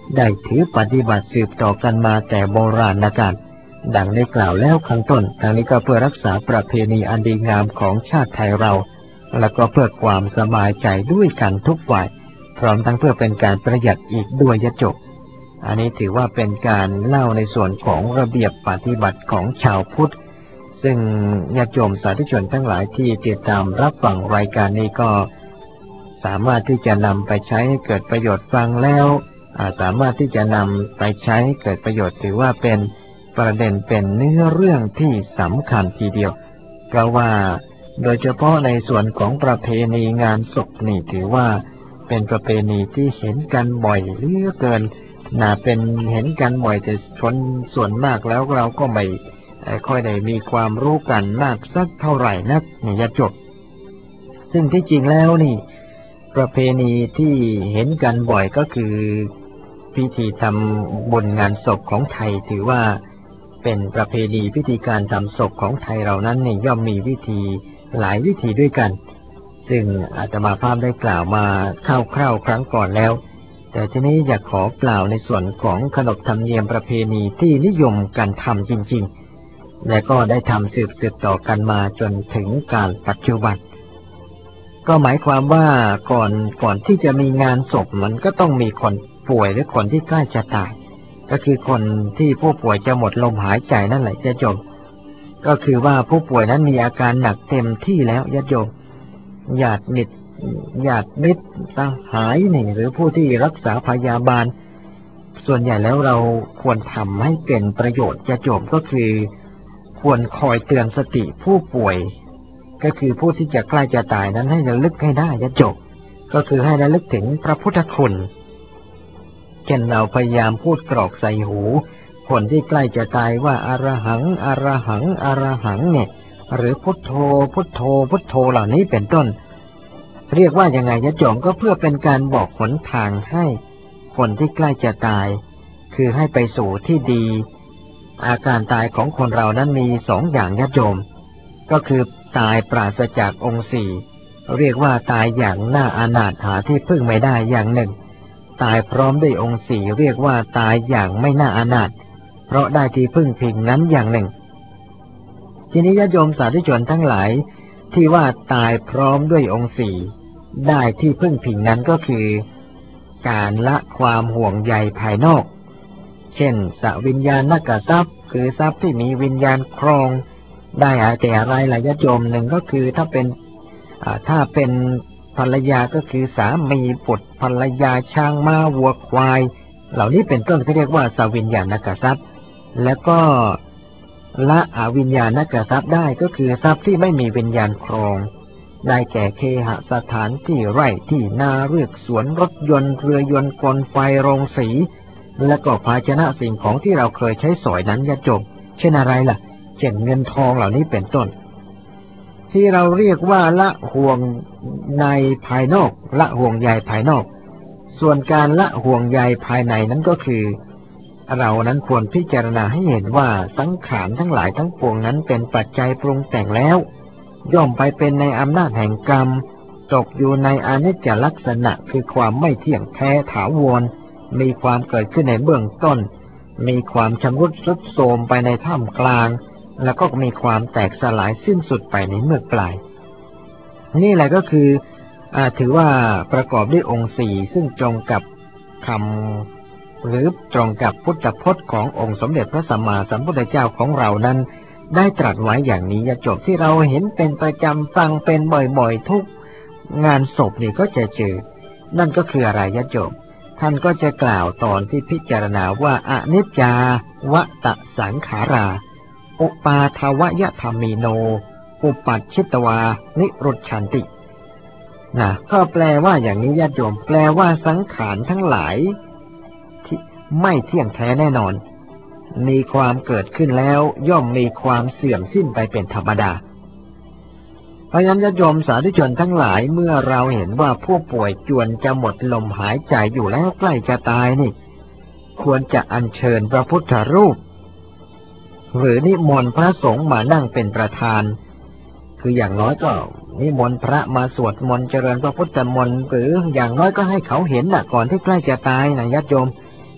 ได้ถือปฏิบัติสืบต่อกันมาแต่โบราณกาลดังได้กล่าวแล้วข้างต้นทางนี้ก็เพื่อรักษาประเพณีอันดีงามของชาติไทยเราและก็เพื่อความสบายใจด้วยกันทุกฝ่ายพร้อมทั้งเพื่อเป็นการประหยัดอีกด้วยยะจบอันนี้ถือว่าเป็นการเล่าในส่วนของระเบียบปฏิบัติของชาวพุทธซึ่งญาติโยมสาธุชนทั้งหลายที่ติดตามรับฟังรายการนี้ก็สามารถที่จะนำไปใช้ให้เกิดประโยชน์ฟังแล้วสามารถที่จะนำไปใช้ให้เกิดประโยชน์ถือว่าเป็นประเด็นเป็นเนื้อเรื่องที่สำคัญทีเดียวเพราะว่าโดยเฉพาะในส่วนของประเพณีงานศพนี่ถือว่าเป็นประเพณีที่เห็นกันบ่อยเหลือเกินน่าเป็นเห็นกันบ่อยแต่คนส่วนมากแล้วเราก็ไม่ค่อยได้มีความรู้กันมากสักเท่าไหร่นักนี่จะจบซึ่งที่จริงแล้วนี่ประเพณีที่เห็นกันบ่อยก็คือพิธีทำบุญงานศพของไทยถือว่าเป็นประเพณีพิธีการทำศพของไทยเรานั้นเนี่ยย่อมมีวิธีหลายวิธีด้วยกันซึ่งอาตมาภาพได้กล่าวมาคร่าวๆครั้งก่อนแล้วแต่ทีนี้อยากขอกล่าวในส่วนของขนบธรรมเนียมประเพณีที่นิยมการทำจริงๆและก็ได้ทำสืบๆต่อกันมาจนถึงการปัจจุบันก็หมายความว่าก่อนก่อนที่จะมีงานศพมันก็ต้องมีคนป่วยหรือคนที่ใกล้จะตายก็คือคนที่ผู้ป่วยจะหมดลมหายใจนั่นแหละจะจบก็คือว่าผู้ป่วยนั้นมีอาการหนักเต็มที่แล้วญาติโยมญาติมิตรญาติมิตรสหายนี่หรือผู้ที่รักษาพยาบาลส่วนใหญ่แล้วเราควรทำให้เป็นประโยชน์จะจบก็คือควรคอยเตือนสติผู้ป่วยก็คือผู้ที่จะใกล้จะตายนั้นให้ระลึกให้ได้จะจบก็คือให้ระลึกถึงพระพุทธคุณเช่นเราพยายามพูดกรอกใส่หูคนที่ใกล้จะตายว่าอรหังอรหังอรหังเนี่ยหรือพุทโธพุทโธพุทโธเหล่านี้เป็นต้นเรียกว่ายังไงยะโยมก็เพื่อเป็นการบอกหนทางให้คนที่ใกล้จะตายคือให้ไปสู่ที่ดีอาการตายของคนเรานั้นมีสองอย่างยะโยมก็คือตายปราศจากองค์สี่เรียกว่าตายอย่างน่าอานาถหาที่พึ่งไม่ได้อย่างหนึ่งตายพร้อมด้วยองค์สี่เรียกว่าตายอย่างไม่น่าอานาถเพราะได้ที่พึ่งพิงนั้นอย่างหนึ่งทีนี้ญาติโยมสาธุชนทั้งหลายที่ว่าตายพร้อมด้วยองค์สี่ได้ที่พึ่งพิงนั้นก็คือการละความห่วงใยภายนอกเช่นสวิญญาณกทรัพย์คือทรัพย์ที่มีวิญญาณครองได้แต่อะไรล่ะญาติโยมหนึ่งก็คือถ้าเป็นถ้าเป็นภรรยาก็คือสามีบุตรภรรยาช้างม้าวัวควายเหล่านี้เป็นต้นที่เรียกว่าสวิญญาณกทรัพย์แล้วก็ละอวิญญาณกทรัพย์ได้ก็คือทรัพย์ที่ไม่มีวิญญาณครองได้แก่เคหสถานที่ไร่ที่นาเรือกสวนรถยนต์เรือยนต์กลไฟโรงสีและก็ภาชนะสิ่งของที่เราเคยใช้สอยนั้นญาติโยมเช่นอะไรล่ะเช่นเงินทองเหล่านี้เป็นต้นที่เราเรียกว่าละห่วงในภายนอกละห่วงใยภายนอกส่วนการละห่วงใยภายในนั้นก็คือเรานั้นควรพิจารณาให้เห็นว่าสังขารทั้งหลายทั้งปวงนั้นเป็นปัจจัยปรุงแต่งแล้วย่อมไปเป็นในอำนาจแห่งกรรมตกอยู่ในอนิจจลักษณะคือความไม่เที่ยงแท้ถาวรมีความเกิดขึ้นในเบื้องต้นมีความชำรุดทรุดโทรมไปในท่ามกลางแล้วก็มีความแตกสลายสิ้นสุดไปในเมื่อปลายนี่แหละก็คืออ่าถือว่าประกอบด้วยองค์สี่ซึ่งตรงกับคำหรือตรงกับพุทธพจน์ขององค์สมเด็จพระสัมมาสัมพุทธเจ้าของเรานั้นได้ตรัสไว้อย่างนี้ญาติโยมที่เราเห็นเป็นประจำฟังเป็นบ่อยๆทุกงานศพนี่ก็จะเจอนั่นก็คืออะไรญาติโยมท่านก็จะกล่าวตอนที่พิจารณาว่าอนิจจาวตสังขาราอุปาทวยธรรมิโนอุปัชชิตวานิรุชชันตินะก็แปลว่าอย่างนี้ญาติโยมแปลว่าสังขารทั้งหลายที่ไม่เที่ยงแท้แน่นอนมีความเกิดขึ้นแล้วย่อมมีความเสื่อมสิ้นไปเป็นธรรมดาเพราะฉะนั้นญาติโยมสาธุชนทั้งหลายเมื่อเราเห็นว่าผู้ป่วยจวนจะหมดลมหายใจอยู่แล้วใกล้จะตายนี่ควรจะอัญเชิญพระพุทธรูปหรือนิมนต์พระสงฆ์มานั่งเป็นประธานคืออย่างน้อยก็นิมนต์พระมาสวดมนต์เจริญพระพุทธมนต์หรืออย่างน้อยก็ให้เขาเห็นน่ะก่อนที่ใกล้จะตายนะญาติโยม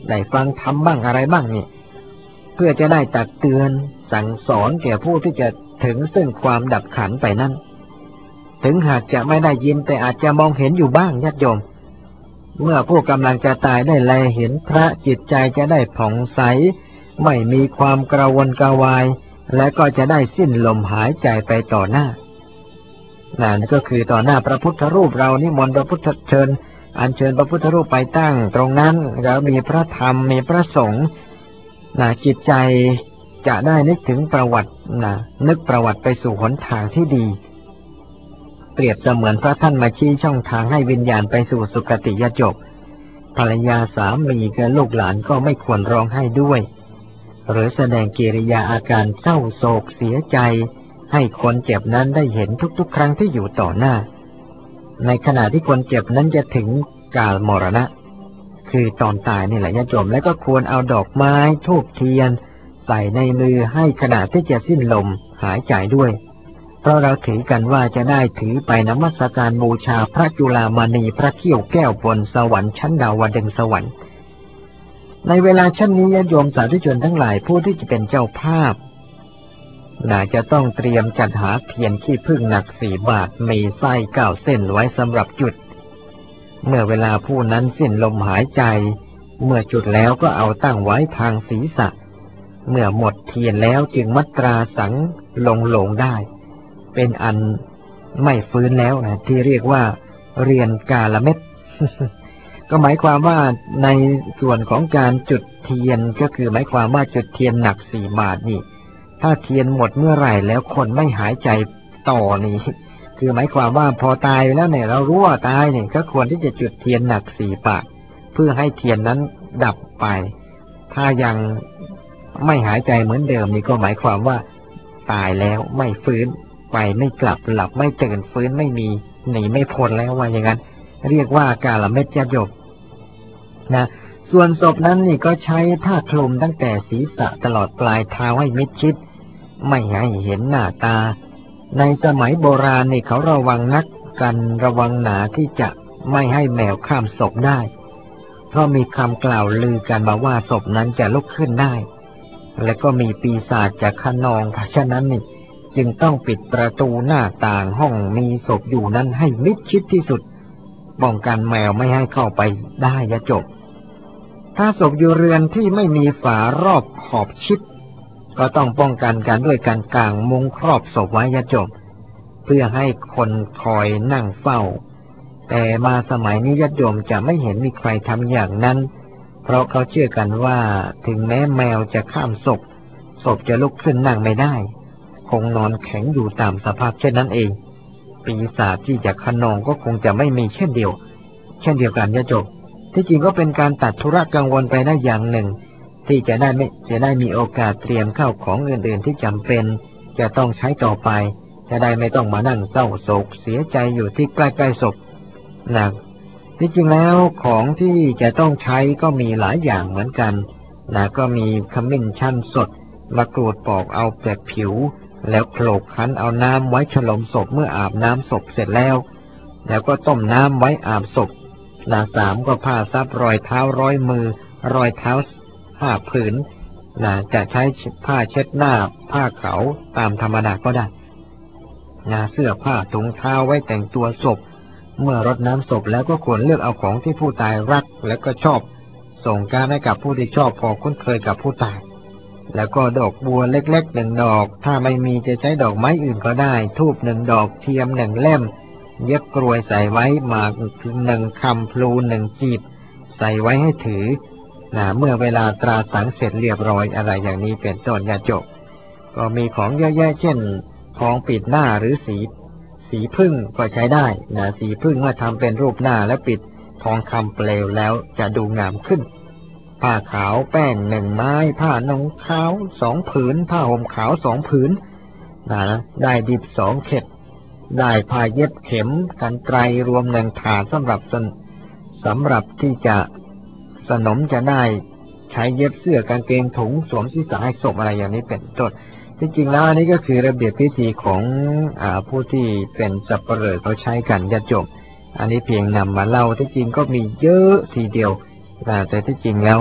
ได้ฟังธรรมบ้างอะไรบ้างนี่เพื่อจะได้ตักเตือนสั่งสอนแก่ผู้ที่จะถึงซึ่งความดับขันไปนั้นถึงหากจะไม่ได้ยินแต่อาจจะมองเห็นอยู่บ้างญาติโยมเมื่อผู้กำลังจะตายได้แลเห็นพระจิตใจจะได้ผ่องใสไม่มีความกระวนกระวายและก็จะได้สิ้นลมหายใจไปต่อหน้านั่นก็คือต่อหน้าพระพุทธรูปเรานิมนต์พระพุทธเชิญอัญเชิญพระพุทธรูปไปตั้งตรงนั้นแล้วมีพระธรรมมีพระสงฆ์นะจิตใจจะได้นึกถึงประวัตินะนึกประวัติไปสู่หนทางที่ดีเปรียบเสมือนพระท่านมาชี้ช่องทางให้วิญญาณไปสู่สุคติยโยกภรรยาสามีกับลูกหลานก็ไม่ควรร้องไห้ด้วยหรือแสดงกิริยาอาการเศร้าโศกเสียใจให้คนเจ็บนั้นได้เห็นทุกๆครั้งที่อยู่ต่อหน้าในขณะที่คนเจ็บนั้นจะถึงกาลมรณะคือตอนตายนี่แหละญาติโยมและก็ควรเอาดอกไม้ธูปเทียนใส่ในมือให้ขณะที่จะสิ้นลมหายใจด้วยเพราะเราถือกันว่าจะได้ถือไปนมัสการบูชาพระจุฬามณีพระเขี้ยวแก้วบนสวรรค์ชั้นดาวดึงสวรรค์ในเวลาเช่นนี้ญาติโยมสาธุชนทั้งหลายผู้ที่จะเป็นเจ้าภาพน่าจะต้องเตรียมจัดหาเทียนขี้ผึ้งหนักสี่บาทมีไส้เก้าเส้นไว้สำหรับจุดเมื่อเวลาผู้นั้นสิ้นลมหายใจเมื่อจุดแล้วก็เอาตั้งไว้ทางศีรษะเมื่อหมดเทียนแล้วจึงมัตราสังลงลงได้เป็นอันไม่ฟื้นแล้วนะที่เรียกว่าเรียนกาละเม็ด ก็หมายความว่าในส่วนของการจุดเทียนก็คือหมายความว่าจุดเทียนหนักสี่บาทนี่ถ้าเทียนหมดเมื่อไหร่แล้วคนไม่หายใจต่อนี่คือหมายความว่าพอตายแล้วเนี่ยเรารู้ว่าตายเนี่ยก็ควรที่จะจุดเทียนหนักสี่บาทเพื่อให้เทียนนั้นดับไปถ้ายังไม่หายใจเหมือนเดิมนี่ก็หมายความว่าตายแล้วไม่ฟื้นไปไม่กลับหลับไม่ตื่นฟื้นไม่มีหนีไม่พ้นแล้วว่าอย่างนั้นเรียกว่ากาละเม็ดญาติโยมนะส่วนศพนั้นนี่ก็ใช้ผ้าคลุมตั้งแต่ศีรษะตลอดปลายเท้าให้มิดชิดไม่ให้เห็นหน้าตาในสมัยโบราณนี่เขาระวังนักกันระวังหนาที่จะไม่ให้แมวข้ามศพได้เพราะมีคำกล่าวลือกันมาว่าศพนั้นจะลุกขึ้นได้และก็มีปีศาจจะขนองเพราะฉะนั้นนี่จึงต้องปิดประตูหน้าต่างห้องมีศพอยู่นั้นให้มิดชิดที่สุดป้องกันแมวไม่ให้เข้าไปได้อย่าจบถ้าศพอยู่เรือนที่ไม่มีฝารอบขอบชิดก็ต้องป้องกันกันด้วยการกางมุ้งครอบศพไว้อย่าจบเพื่อให้คนคอยนั่งเฝ้าแต่มาสมัยนี้ญาติโยมจะไม่เห็นมีใครทำอย่างนั้นเพราะเขาเชื่อกันว่าถึงแม้แมวจะข้ามศพศพจะลุกขึ้นนั่งไม่ได้คงนอนแข็งอยู่ตามสภาพเช่นนั้นเองปีศาจที่จะขนองก็คงจะไม่มีเช่นเดียวเช่นเดียวกันญาติโยมที่จริงก็เป็นการตัดธุระกังวลไปได้อย่างหนึ่งที่จะได้ไม่จะได้มีโอกาสเตรียมข้าวของอื่นๆที่จำเป็นจะต้องใช้ต่อไปจะได้ไม่ต้องมานั่งเศร้าโศกเสียใจอยู่ที่ใกล้ๆศพนะที่จริงแล้วของที่จะต้องใช้ก็มีหลายอย่างเหมือนกันนะก็มีขมิ้นชันสดมะกรูดปอกเอาแต่ผิวแล้วโขลกคั้นเอาน้ำไว้ฉลมศพเมื่ออาบน้ำศพเสร็จแล้วแล้วก็ต้มน้ำไว้อาบศพนะสามก็ผ้าซับรอยเท้าร้อยมือรอยเท้าห้าผืนนะจะใช้ผ้าเช็ดหน้าผ้าขาวตามธรรมดาก็ได้นะเสื้อผ้าถุงเท้าไว้แต่งตัวศพเมื่อรดน้ำศพแล้วก็ควรเลือกเอาของที่ผู้ตายรักและก็ชอบส่งการให้กับผู้ที่ชอบพอคุ้นเคยกับผู้ตายแล้วก็ดอกบัวเล็กๆหนึ่งดอกถ้าไม่มีจะใช้ดอกไม้อื่นก็ได้ธูปหนึ่งดอกเทียมหนึ่งเล่มเย็บกรวยใส่ไว้หมากหนึ่งคำพลูหนึ่งจีบใส่ไว้ให้ถือนะเมื่อเวลาตราสังเสร็จเรียบร้อยอะไรอย่างนี้เป็นต้นญาติโยมก็มีของเยอะแยะเช่นทองปิดหน้าหรือสีสีพึ่งก็ใช้ได้นะสีพึ่งเมื่อทำเป็นรูปหน้าและปิดทองคำเปลวแล้วจะดูงามขึ้นผ้าขาวแป้งหนึ่งไม้ผ้านงขาวสองผืนผ้าห่มขาวสองผืนนะได้ดิบสองเข็ดได้ผ้าเย็บเข็มกรรไกรรวมหนึ่งถาดสำหรับสำหรับที่จะสนมจะได้ใช้เย็บเสื้อกางเกงถุงสวมศีรษะให้ศพอะไรอย่างนี้เป็นต้นที่จริงแล้วอันนี้ก็คือระเบียบพิธีของอ่าผู้ที่เป็นสัปเหร่อเขาใช้กันญาติโยมอันนี้เพียงนำมาเล่าที่จริงก็มีเยอะทีเดียวแต่ที่จริงแล้ว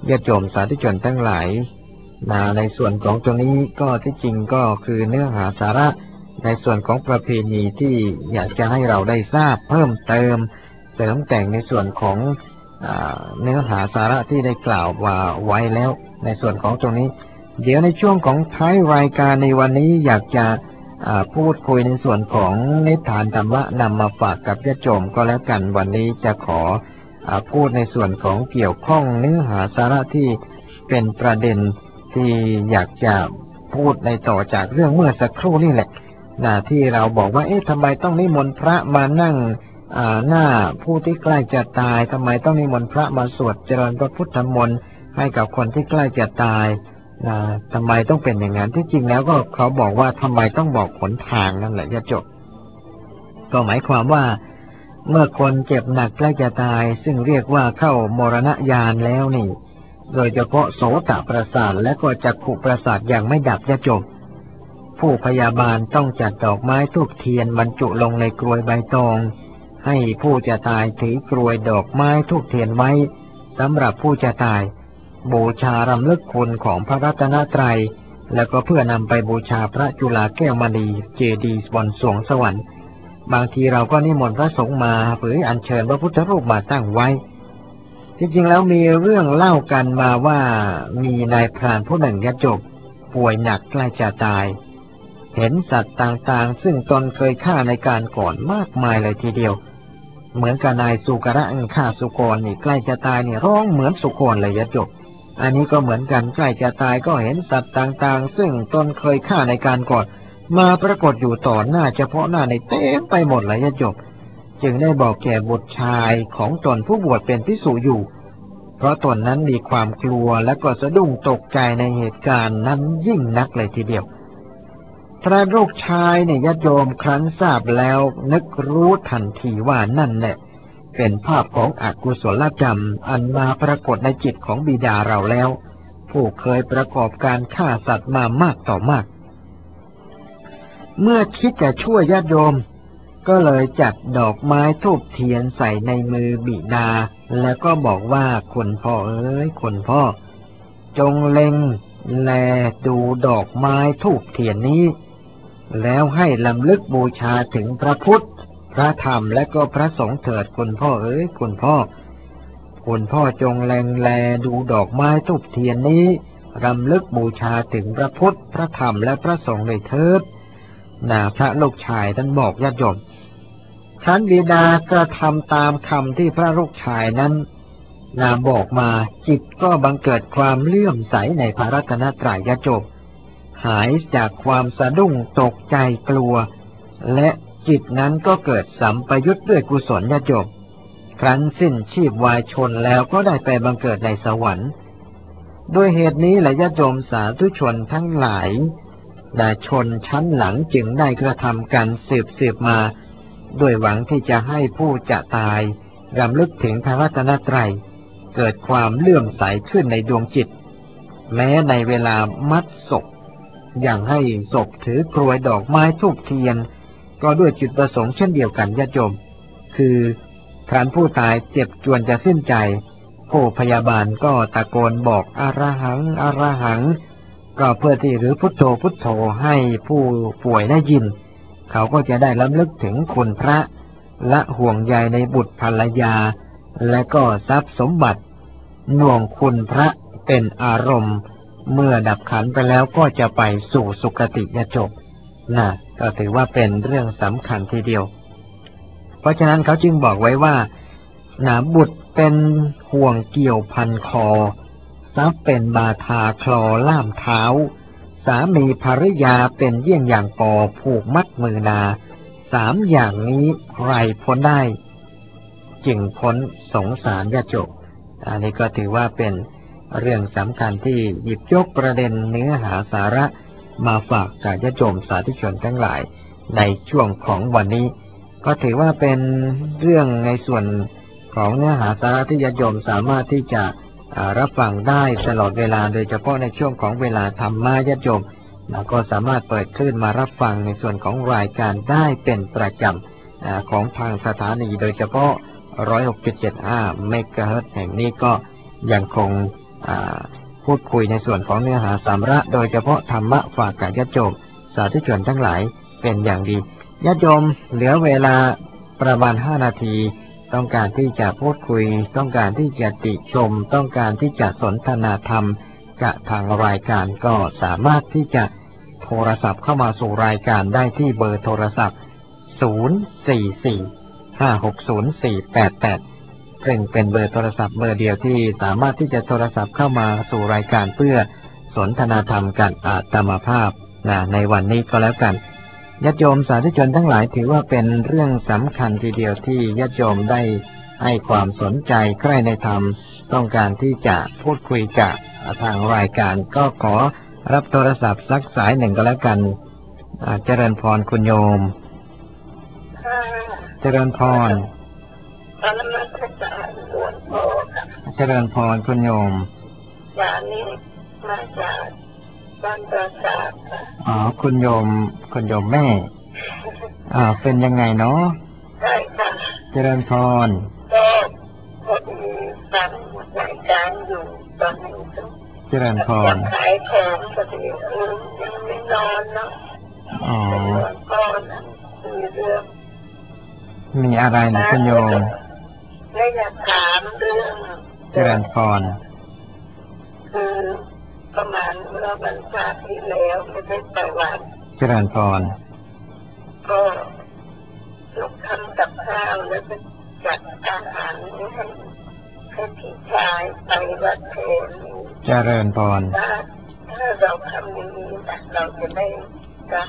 ญาติโยมสาธุชนทั้งหลายนะในส่วนของตรงนี้ก็ที่จริงก็คือเนื้อหาสาระในส่วนของประเพณีที่อยากจะให้เราได้ทราบเพิ่มเติมเสริมแต่งในส่วนของเนื้อหาสาระที่ได้กล่าวว่าไว้แล้วในส่วนของตรงนี้เดี๋ยวในช่วงของท้ายรายการในวันนี้อยากจะพูดคุยในส่วนของนิทานธรรมะนำมาฝากกับญาติโยมก็แล้วกันวันนี้จะขอพูดในส่วนของเกี่ยวข้องเนื้อหาสาระที่เป็นประเด็นที่อยากจะพูดในต่อจากเรื่องเมื่อสักครู่นี่แหละนะที่เราบอกว่าเอ๊ะทำไมต้องนิมนต์พระมานั่งหน้าผู้ที่ใกล้จะตายทำไมต้องนิมนต์พระมาสวดเจริญพระพุทธมนต์ให้กับคนที่ใกล้จะตายนะทำไมต้องเป็นอย่างนั้นที่จริงแล้วก็เขาบอกว่าทำไมต้องบอกหนทางนั่นแหละจะจบก็หมายความว่าเมื่อคนเจ็บหนักใกล้จะตายซึ่งเรียกว่าเข้ามรณญาณแล้วนี่โดยเฉพาะโสตประสาทและก็จักขุประสาทยังไม่ดับจะจบผู้พยาบาลต้องจัดดอกไม้ธูปเทียนบรรจุลงในกรวยใบตองให้ผู้จะตายถือกรวยดอกไม้ธูปเทียนไว้สำหรับผู้จะตายบูชารำลึกคุณของพระรัตนตรัยแล้วก็เพื่อนำไปบูชาพระจุฬาแก้วมณีเจดีย์บนสวงสวรรค์บางทีเราก็นิมนต์พระสงฆ์มาหรืออัญเชิญพระพุทธรูปมาตั้งไว้จริงๆแล้วมีเรื่องเล่ากันมาว่ามีนายพรานผู้หนึ่งยโสป่วยหนักใกล้จะตายเห็นสัตว์ต่างๆซึ่งตนเคยฆ่าในการก่อนมากมายเลยทีเดียวเหมือนกับนายสุกระฆ่าสุกรนี่ใกล้จะตายนี่ร้องเหมือนสุกรเลยยโสอันนี้ก็เหมือนกันใกล้จะตายก็เห็นสัตว์ต่างๆซึ่งตนเคยฆ่าในการก่อนมาปรากฏอยู่ต่อหน้าเฉพาะหน้าในเต็มไปหมดเลยยโสจึงได้บอกแก่บุตรชายของตนผู้บวชเป็นภิกษุอยู่เพราะตนนั้นมีความกลัวและก็สะดุ้งตกใจในเหตุการณ์นั้นยิ่งนักเลยทีเดียวพระลูกชายเนี่ยญาติโยมครั้นทราบแล้วนึกรู้ทันทีว่านั่นแหละเป็นภาพของอกุศลกรรมอันมาปรากฏในจิตของบิดาเราแล้วผู้เคยประกอบการฆ่าสัตว์มามากต่อมากเมื่อคิดจะช่วยญาติโยมก็เลยจัดดอกไม้ธูปเทียนใส่ในมือบิดาแล้วก็บอกว่าคุณพ่อเอ้ยคุณพ่อจงเล็งแลดูดอกไม้ธูปเทียนนี้แล้วให้ลำลึกบูชาถึงพระพุทธพระธรรมและก็พระสงฆ์เถิดคุณพ่อเอ้ยคุณพ่อคุณพ่อจงเล็งแลดูดอกไม้ธูปเทียนนี้รำลึกบูชาถึงพระพุทธพระธรรมและพระสงฆ์เลยเถิดนาพระลูกชายท่านบอกญาติโยมครั้นบิดากระทำตามคำที่พระลูกชายนั้นนาบอกมาจิตก็บังเกิดความเลื่อมใสในพระรัตนตรัยญาติโยมหายจากความสะดุ้งตกใจกลัวและจิตนั้นก็เกิดสัมปยุตด้วยกุศลญาติโยมครั้นสิ้นชีพวายชนแล้วก็ได้ไปบังเกิดในสวรรค์ด้วยเหตุนี้แหละญาติโยมสาธุชนทั้งหลายได้ชนชั้นหลังจึงได้กระทำการสืบสืบมาด้วยหวังที่จะให้ผู้จะตายรำลึกถึงพระรัตนตรัยเกิดความเลื่อมใสขึ้นในดวงจิตแม้ในเวลามัดศพอย่างให้ศพถือกรวยดอกไม้ธูปเทียนก็ด้วยจุดประสงค์เช่นเดียวกันญาติโยมคือครั้นผู้ตายเจ็บจวนจะสิ้นใจผู้พยาบาลก็ตะโกนบอกอรหังอรหังก็เพื่อที่หรือพุทโธพุทโธให้ผู้ป่วยได้ยินเขาก็จะได้รำลึกถึงคุณพระและห่วงใยในบุตรภรรยาและก็ทรัพย์สมบัติหน่วงคุณพระเป็นอารมณ์เมื่อดับขันไปแล้วก็จะไปสู่สุคติญาติโยมนะก็ถือว่าเป็นเรื่องสำคัญทีเดียวเพราะฉะนั้นเขาจึงบอกไว้ว่านาบุตรเป็นห่วงเกี่ยวพันคอทรัพย์เป็นบาทาคลอล่ามเท้าสามีภริยาเป็นเยี่ยงอย่างปอผูกมัดมือนาสามอย่างนี้ใครพ้นได้จึงพ้นสงสารญาติโยมอันนี้ก็ถือว่าเป็นเรื่องสำคัญที่หยิบยกประเด็นเนื้อหาสาระมาฝากกับญาติโยมสาธุชนทั้งหลายในช่วงของวันนี้ก็ถือว่าเป็นเรื่องในส่วนของเนื้อหาสาระที่ญาติโยมสามารถที่จะรับฟังได้ตลอดเวลาโดยเฉพาะในช่วงของเวลาธรรมะญาติโยมก็สามารถเปิดคลื่นมารับฟังในส่วนของรายการได้เป็นประจำของทางสถานีโดยเฉพาะ หนึ่งร้อยหกจุดเจ็ดห้า เมกะเฮิรตซ์แห่งนี้ก็ยังคงพูดคุยในส่วนของเนื้อหาสาระโดยเฉพาะธรรมะฝากกับญาติโยมสาธุชนทั้งหลายเป็นอย่างดีญาติโยมเหลือเวลาประมาณห้านาทีต้องการที่จะพูดคุยต้องการที่จะติชมต้องการที่จะสนทนาธรรมกับทางรายการก็สามารถที่จะโทรศัพท์เข้ามาสู่รายการได้ที่เบอร์โทรศัพท์ศูนย์ สี่ สี่ ห้า หก ศูนย์ สี่ แปด แปดซึ่งเป็นเบอร์โทรศัพท์เบอร์เดียวที่สามารถที่จะโทรศัพท์เข้ามาสู่รายการเพื่อสนทนาธรรมกันอาตมาภาพนะในวันนี้ก็แล้วกันญาติโยมสาธุชนทั้งหลายถือว่าเป็นเรื่องสำคัญทีเดียวที่ญาติโยมได้ให้ความสนใจใคร่ในธรรมต้องการที่จะพูดคุยกับทางรายการก็ขอรับโทรศัพท์สักสายหนึ่งก็แล้วกันเจริญพรคุณโยมเจริญพรเจริญพรคุณโยมยานี้มาจากบ้านประสาทอ๋อคุณโยมคุณโยมแม่อ่าเป็นยังไงเนาะใช่ค่ะเจริญพรก็พอดีฟังรายการอยู่ตอนนี้เจริญพรขายของพอดียังไม่นอนเนาะอ๋อก็มีเรื่องมีอะไรนะคุณโยมได้อยากถามเรื่องเจริญพรคือประมาณเมื่อวันชาติที่แล้วไม่ได้ไปวัดเจริญพรก็ลูกทำกับข้าวแล้วก็จัดอาหารให้ให้พี่ชายไปวัดเพลเจริญพรถ้าถ้าเราทำอย่างนี้เราจะได้รับ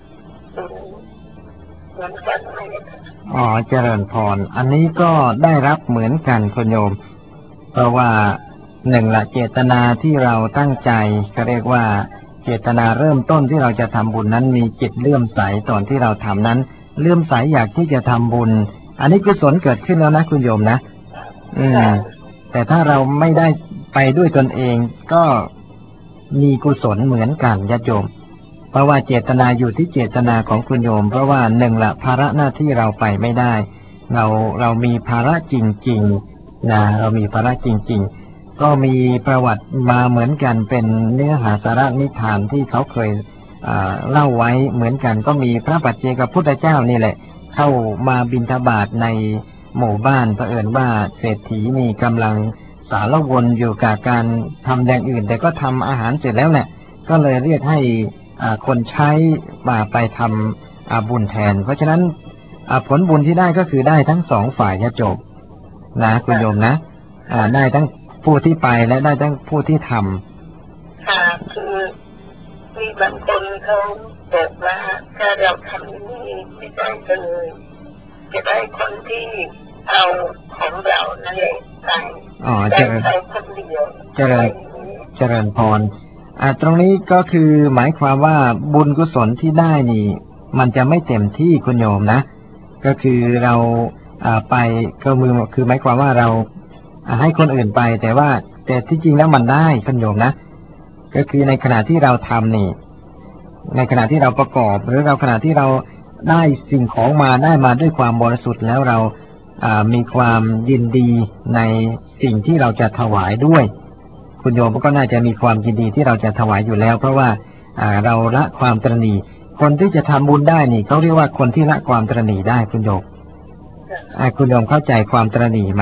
เหมือนกันไหมอ๋อเจริญพรอันนี้ก็ได้รับเหมือนกันคุณโยมเพราะว่าหนึ่งละเจตนาที่เราตั้งใจก็เรียกว่าเจตนาเริ่มต้นที่เราจะทำบุญนั้นมีจิตเลื่อมใสตอนที่เราทำนั้นเลื่อมใสอยากที่จะทำบุญอันนี้กุศลเกิดขึ้นแล้วนะคุณโยมนะอืมแต่ถ้าเราไม่ได้ไปด้วยตนเองก็มีกุศลเหมือนกันญาติโยมเพราะว่าเจตนาอยู่ที่เจตนาของคุณโยมเพราะว่าหนึ่งละภาระหน้าที่เราไปไม่ได้เราเรามีภาระจริงๆนะเรามีภาระจริงๆก็มีประวัติมาเหมือนกันเป็นเนื้อหาสาระนิทานที่เขาเคยเล่าไว้เหมือนกันก็มีพระปัจเจกพุทธเจ้านี่แหละเข้ามาบิณฑบาตในหมู่บ้านเผอิญว่าเศรษฐีนี่กำลังสารวนอยู่กับการทำอย่างอื่นแต่ก็ทำอาหารเสร็จแล้วแหละก็เลยเรียกให้คนใช้มาไปทำบุญแทนเพราะฉะนั้นผลบุญที่ได้ก็คือได้ทั้งสองฝ่ายญาติโยมนะคุณโยมนะได้ทั้งผู้ที่ไปและได้ทั้งผู้ที่ทำค่ะคือมีบางคนเขาบอกว่าถ้าเราทำนี่ไม่ได้เลยจะได้คนที่เอาของเรานั่นแหละไปอ๋อเจริญคนเดียวเจริญเจริญพรอ่าตรงนี้ก็คือหมายความว่าบุญกุศลที่ได้นี่มันจะไม่เต็มที่คุณโยมนะก็คือเราอ่าไปก็มือคือหมายความว่าเราให้คนอื่นไปแต่ว่าแต่ที่จริงแล้วมันได้คุณโยมนะก็คือในขณะที่เราทำนี่ในขณะที่เราประกอบหรือเราขณะที่เราได้สิ่งของมาได้มาด้วยความบริสุทธิ์แล้วเราอ่ามีความยินดีในสิ่งที่เราจะถวายด้วยคุณโยมก็น่าจะมีความยินดีที่เราจะถวายอยู่แล้วเพราะว่าอ่าเราละความตระหนี่คนที่จะทำบุญได้นี่เขาเรียกว่าคนที่ละความตระหนี่ได้คุณโยมอ่าคุณโยมเข้าใจความตระหนี่ไหม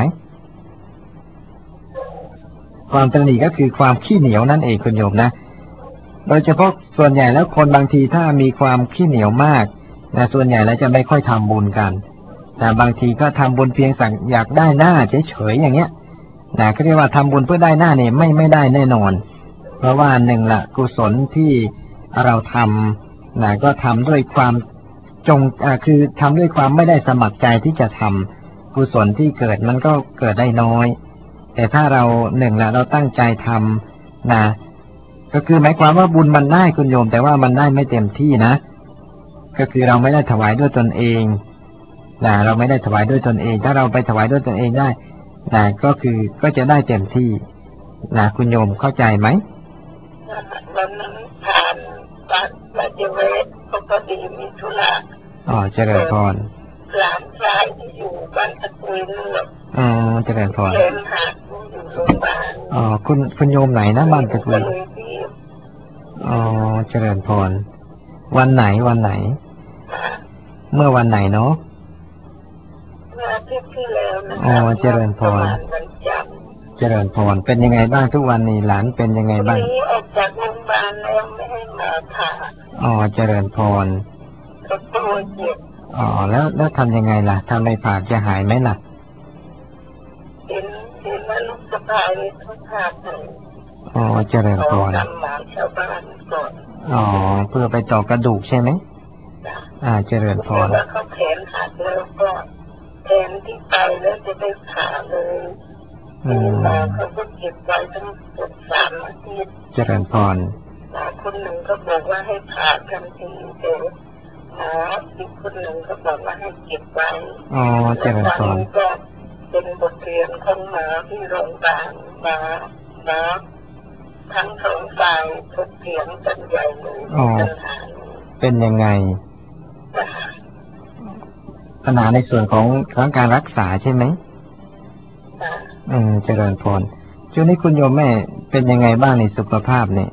ความตระหนี่ก็คือความขี้เหนียวนั่นเองคุณโยมนะโดยเฉพาะส่วนใหญ่แล้วคนบางทีถ้ามีความขี้เหนียวมากนะส่วนใหญ่แล้วจะไม่ค่อยทำบุญกันแต่บางทีก็ทำบุญเพียงสั่งอยากได้หน้าเฉยๆอย่างเงี้ยนะเขาเรียกว่าทำบุญเพื่อได้หน้าเนี่ยไม่ไม่ได้แน่นอนเพราะว่าหนึ่งละกุศลที่เราทำนะก็ทำด้วยความจงอ่าคือทำด้วยความไม่ได้สมัครใจที่จะทำกุศลที่เกิดมันก็เกิดได้น้อยแต่ถ้าเราหนึ่งละเราตั้งใจทำนะก็คือหมายความว่าบุญมันได้คุณโยมแต่ว่ามันได้ไม่เต็มที่นะก็คือเราไม่ได้ถวายด้วยตนเองนะเราไม่ได้ถวายด้วยตนเองถ้าเราไปถวายด้วยตนเองได้นะก็คือก็จะได้เต็มที่นะคุณโยมเข้าใจไหมวันนั้นผ่านบ้านบาดเจ็บเวทพอดีมีธุระอ๋อเจริญพรหลานชายที่อยู่บ้านตะกุยนั่นแหละอ๋อเจริญพรเดินหาอยู่โรงพยาบาลอ๋อคุณคุณโยมไหนนะบ้านตะกุยอ๋อเจริญพรวันไหนวันไหนเมื่อวันไหนเนาะเมื่ออาทิตย์ที่แล้วนะอ๋อเจริญพรเจริญพรเป็นยังไงบ้างทุกวันนี้หลานเป็นยังไงบ้างออกจากโรงพยาบาลแล้วไม่ให้มาผ่าอ๋อเจริญพรก็ตัวเจ็บอ๋อแล้วแล้วทำยังไงล่ะถ้าไม่ผ่าจะหายไหมล่ะเห็นเห็นว่าลูกสะพ้ายเขาผ่าให้อ๋อเจริญพรทำหมาชาวบ้านก่อนอ๋อเพื่อไปต่อกระดูกใช่ไหมอ่าเจริญพรแล้วเขาแขนหักแล้วก็แทนที่ไปแล้วจะได้ผ่าเลยมาเขาก็เก็บไว้ทั้งเกือบสามอาทิตย์เจริญพรคนหนึ่งก็บอกว่าให้ผ่าทันทีแต่หมออีกคนหนึ่งก็บอกว่าให้เก็บไว้อ๋อเจริญพรก็เป็นบทเรียนของหมอที่โรงพยาบาลหมอหมอทั้งสองฝ่ายถกเถียงกันใหญ่เลยปัญหาเป็นยังไงปัญหาในส่วนของของการรักษาใช่ไหมอืมเจริญพรช่วงนี้คุณโยมแม่เป็นยังไงบ้างในสุขภาพเนี่ย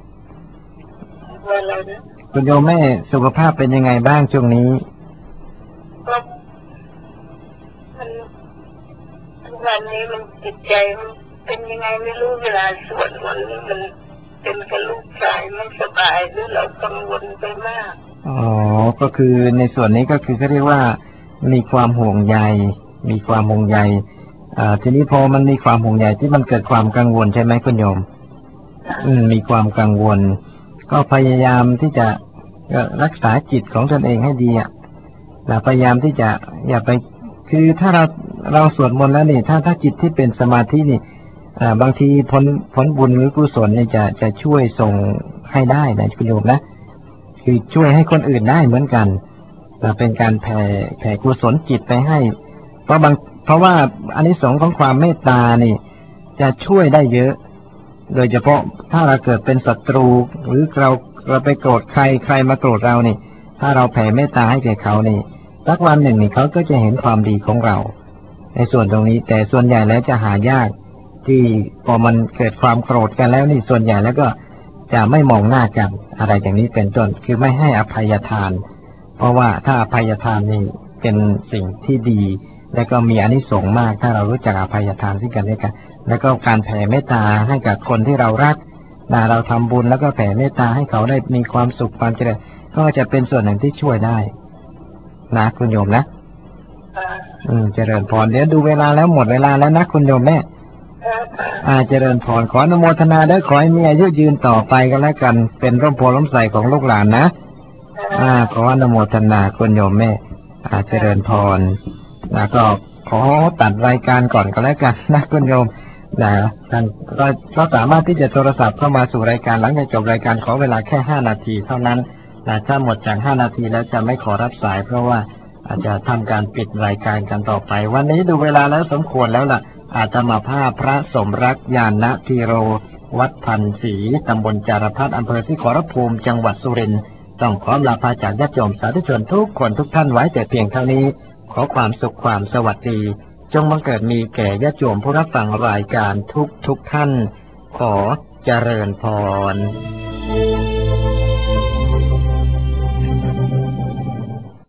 คุณโยมแม่สุขภาพเป็นยังไงบ้างช่วงนี้ก็มันทุกวันนี้มันจิตใจมันเป็นยังไงไม่รู้เวลาสวดมนต์นี่มันเป็นกับลูกชายไม่สบายหรือเรากังวลไปมากอ๋อก็คือในส่วนนี้ก็คือเขาเรียกว่ามีความห่วงใยมีความห่วงใยอ่าทีนี้พอมันมีความห่วงใยที่มันเกิดความกังวลใช่ไหมคุณโยมอืมมีความกังวลก็พยายามที่จะรักษาจิตของตนเองให้ดีอ่ะเราพยายามที่จะอย่าไปคือถ้าเราเราสวดมนต์แล้วนี่ถ้าถ้าจิตที่เป็นสมาธินี่อ่าบางทีผลผลบุญหรือกุศลเนี่ยจะจะช่วยส่งให้ได้นะคุณโยมนะคือช่วยให้คนอื่นได้เหมือนกันเป็นการแผ่แผ่กุศลจิตไปให้เพราะบางเพราะว่าอานิสงส์ของความเมตตานี่จะช่วยได้เยอะโดยเฉพาะถ้าเราเกิดเป็นศัตรูหรือเราเราไปโกรธใครใครมาโกรธเรานี่ถ้าเราแผ่เมตตาให้แก่เขานี่สักวันหนึ่งนี่เขาก็จะเห็นความดีของเราในส่วนตรงนี้แต่ส่วนใหญ่แล้วจะหายากที่พอมันเกิดความโกรธกันแล้วนี่ส่วนใหญ่แล้วก็จะไม่มองหน้ากันอะไรอย่างนี้เป็นต้นคือไม่ให้อภัยทานเพราะว่าถ้าอภัยทานนี่เป็นสิ่งที่ดีและก็มีอานิสงส์มากถ้าเรารู้จักอภัยทานซึ่งกันและกันแล้วก็การแผ่เมตตาให้กับคนที่เรารักนะเราทำบุญแล้วก็แผ่เมตตาให้เขาได้มีความสุขความเจริญก็จะเป็นส่วนหนึ่งที่ช่วยได้นะคุณโยมนะอืมเจริญพรเดี๋ยวดูเวลาแล้วหมดเวลาแล้วนะคุณโยมแม่อ่าเจริญพรขออนุโมทนาได้ขอให้มีอายุยืนต่อไปกันแล้วกันเป็นร่มโพล่มใสของลูกหลานนะอ่าขออนุโมทนาคุณโยมแม่อ่าเจริญพรนะก็ขอตัดรายการก่อนก็แล้วกันนะคุณโยมนะท่านก็ก็สามารถที่จะโทรศัพท์เข้ามาสู่รายการหลังจากจบรายการขอเวลาแค่ห้านาทีเท่านั้นนะถ้าหมดจากห้านาทีแล้วจะไม่ขอรับสายเพราะว่าอาจจะทำการปิดรายการกันต่อไปวันนี้ดูเวลาแล้วสมควรแล้วล่ะอาตมาภาพพระสมรักญาณธีโรวัดพันศรีตำบลจารพัฒน์อำเภอศรีขอรภูมิจังหวัดสุรินทร์ต้องขอลาพาจากญาติโยมสาธุชนทุกคนทุกท่านไว้แต่เพียงเท่านี้ขอความสุขความสวัสดีจงบังเกิดมีแก่ญาติโยมผู้รับฟังรายการทุกทุกท่านขอเจริญพร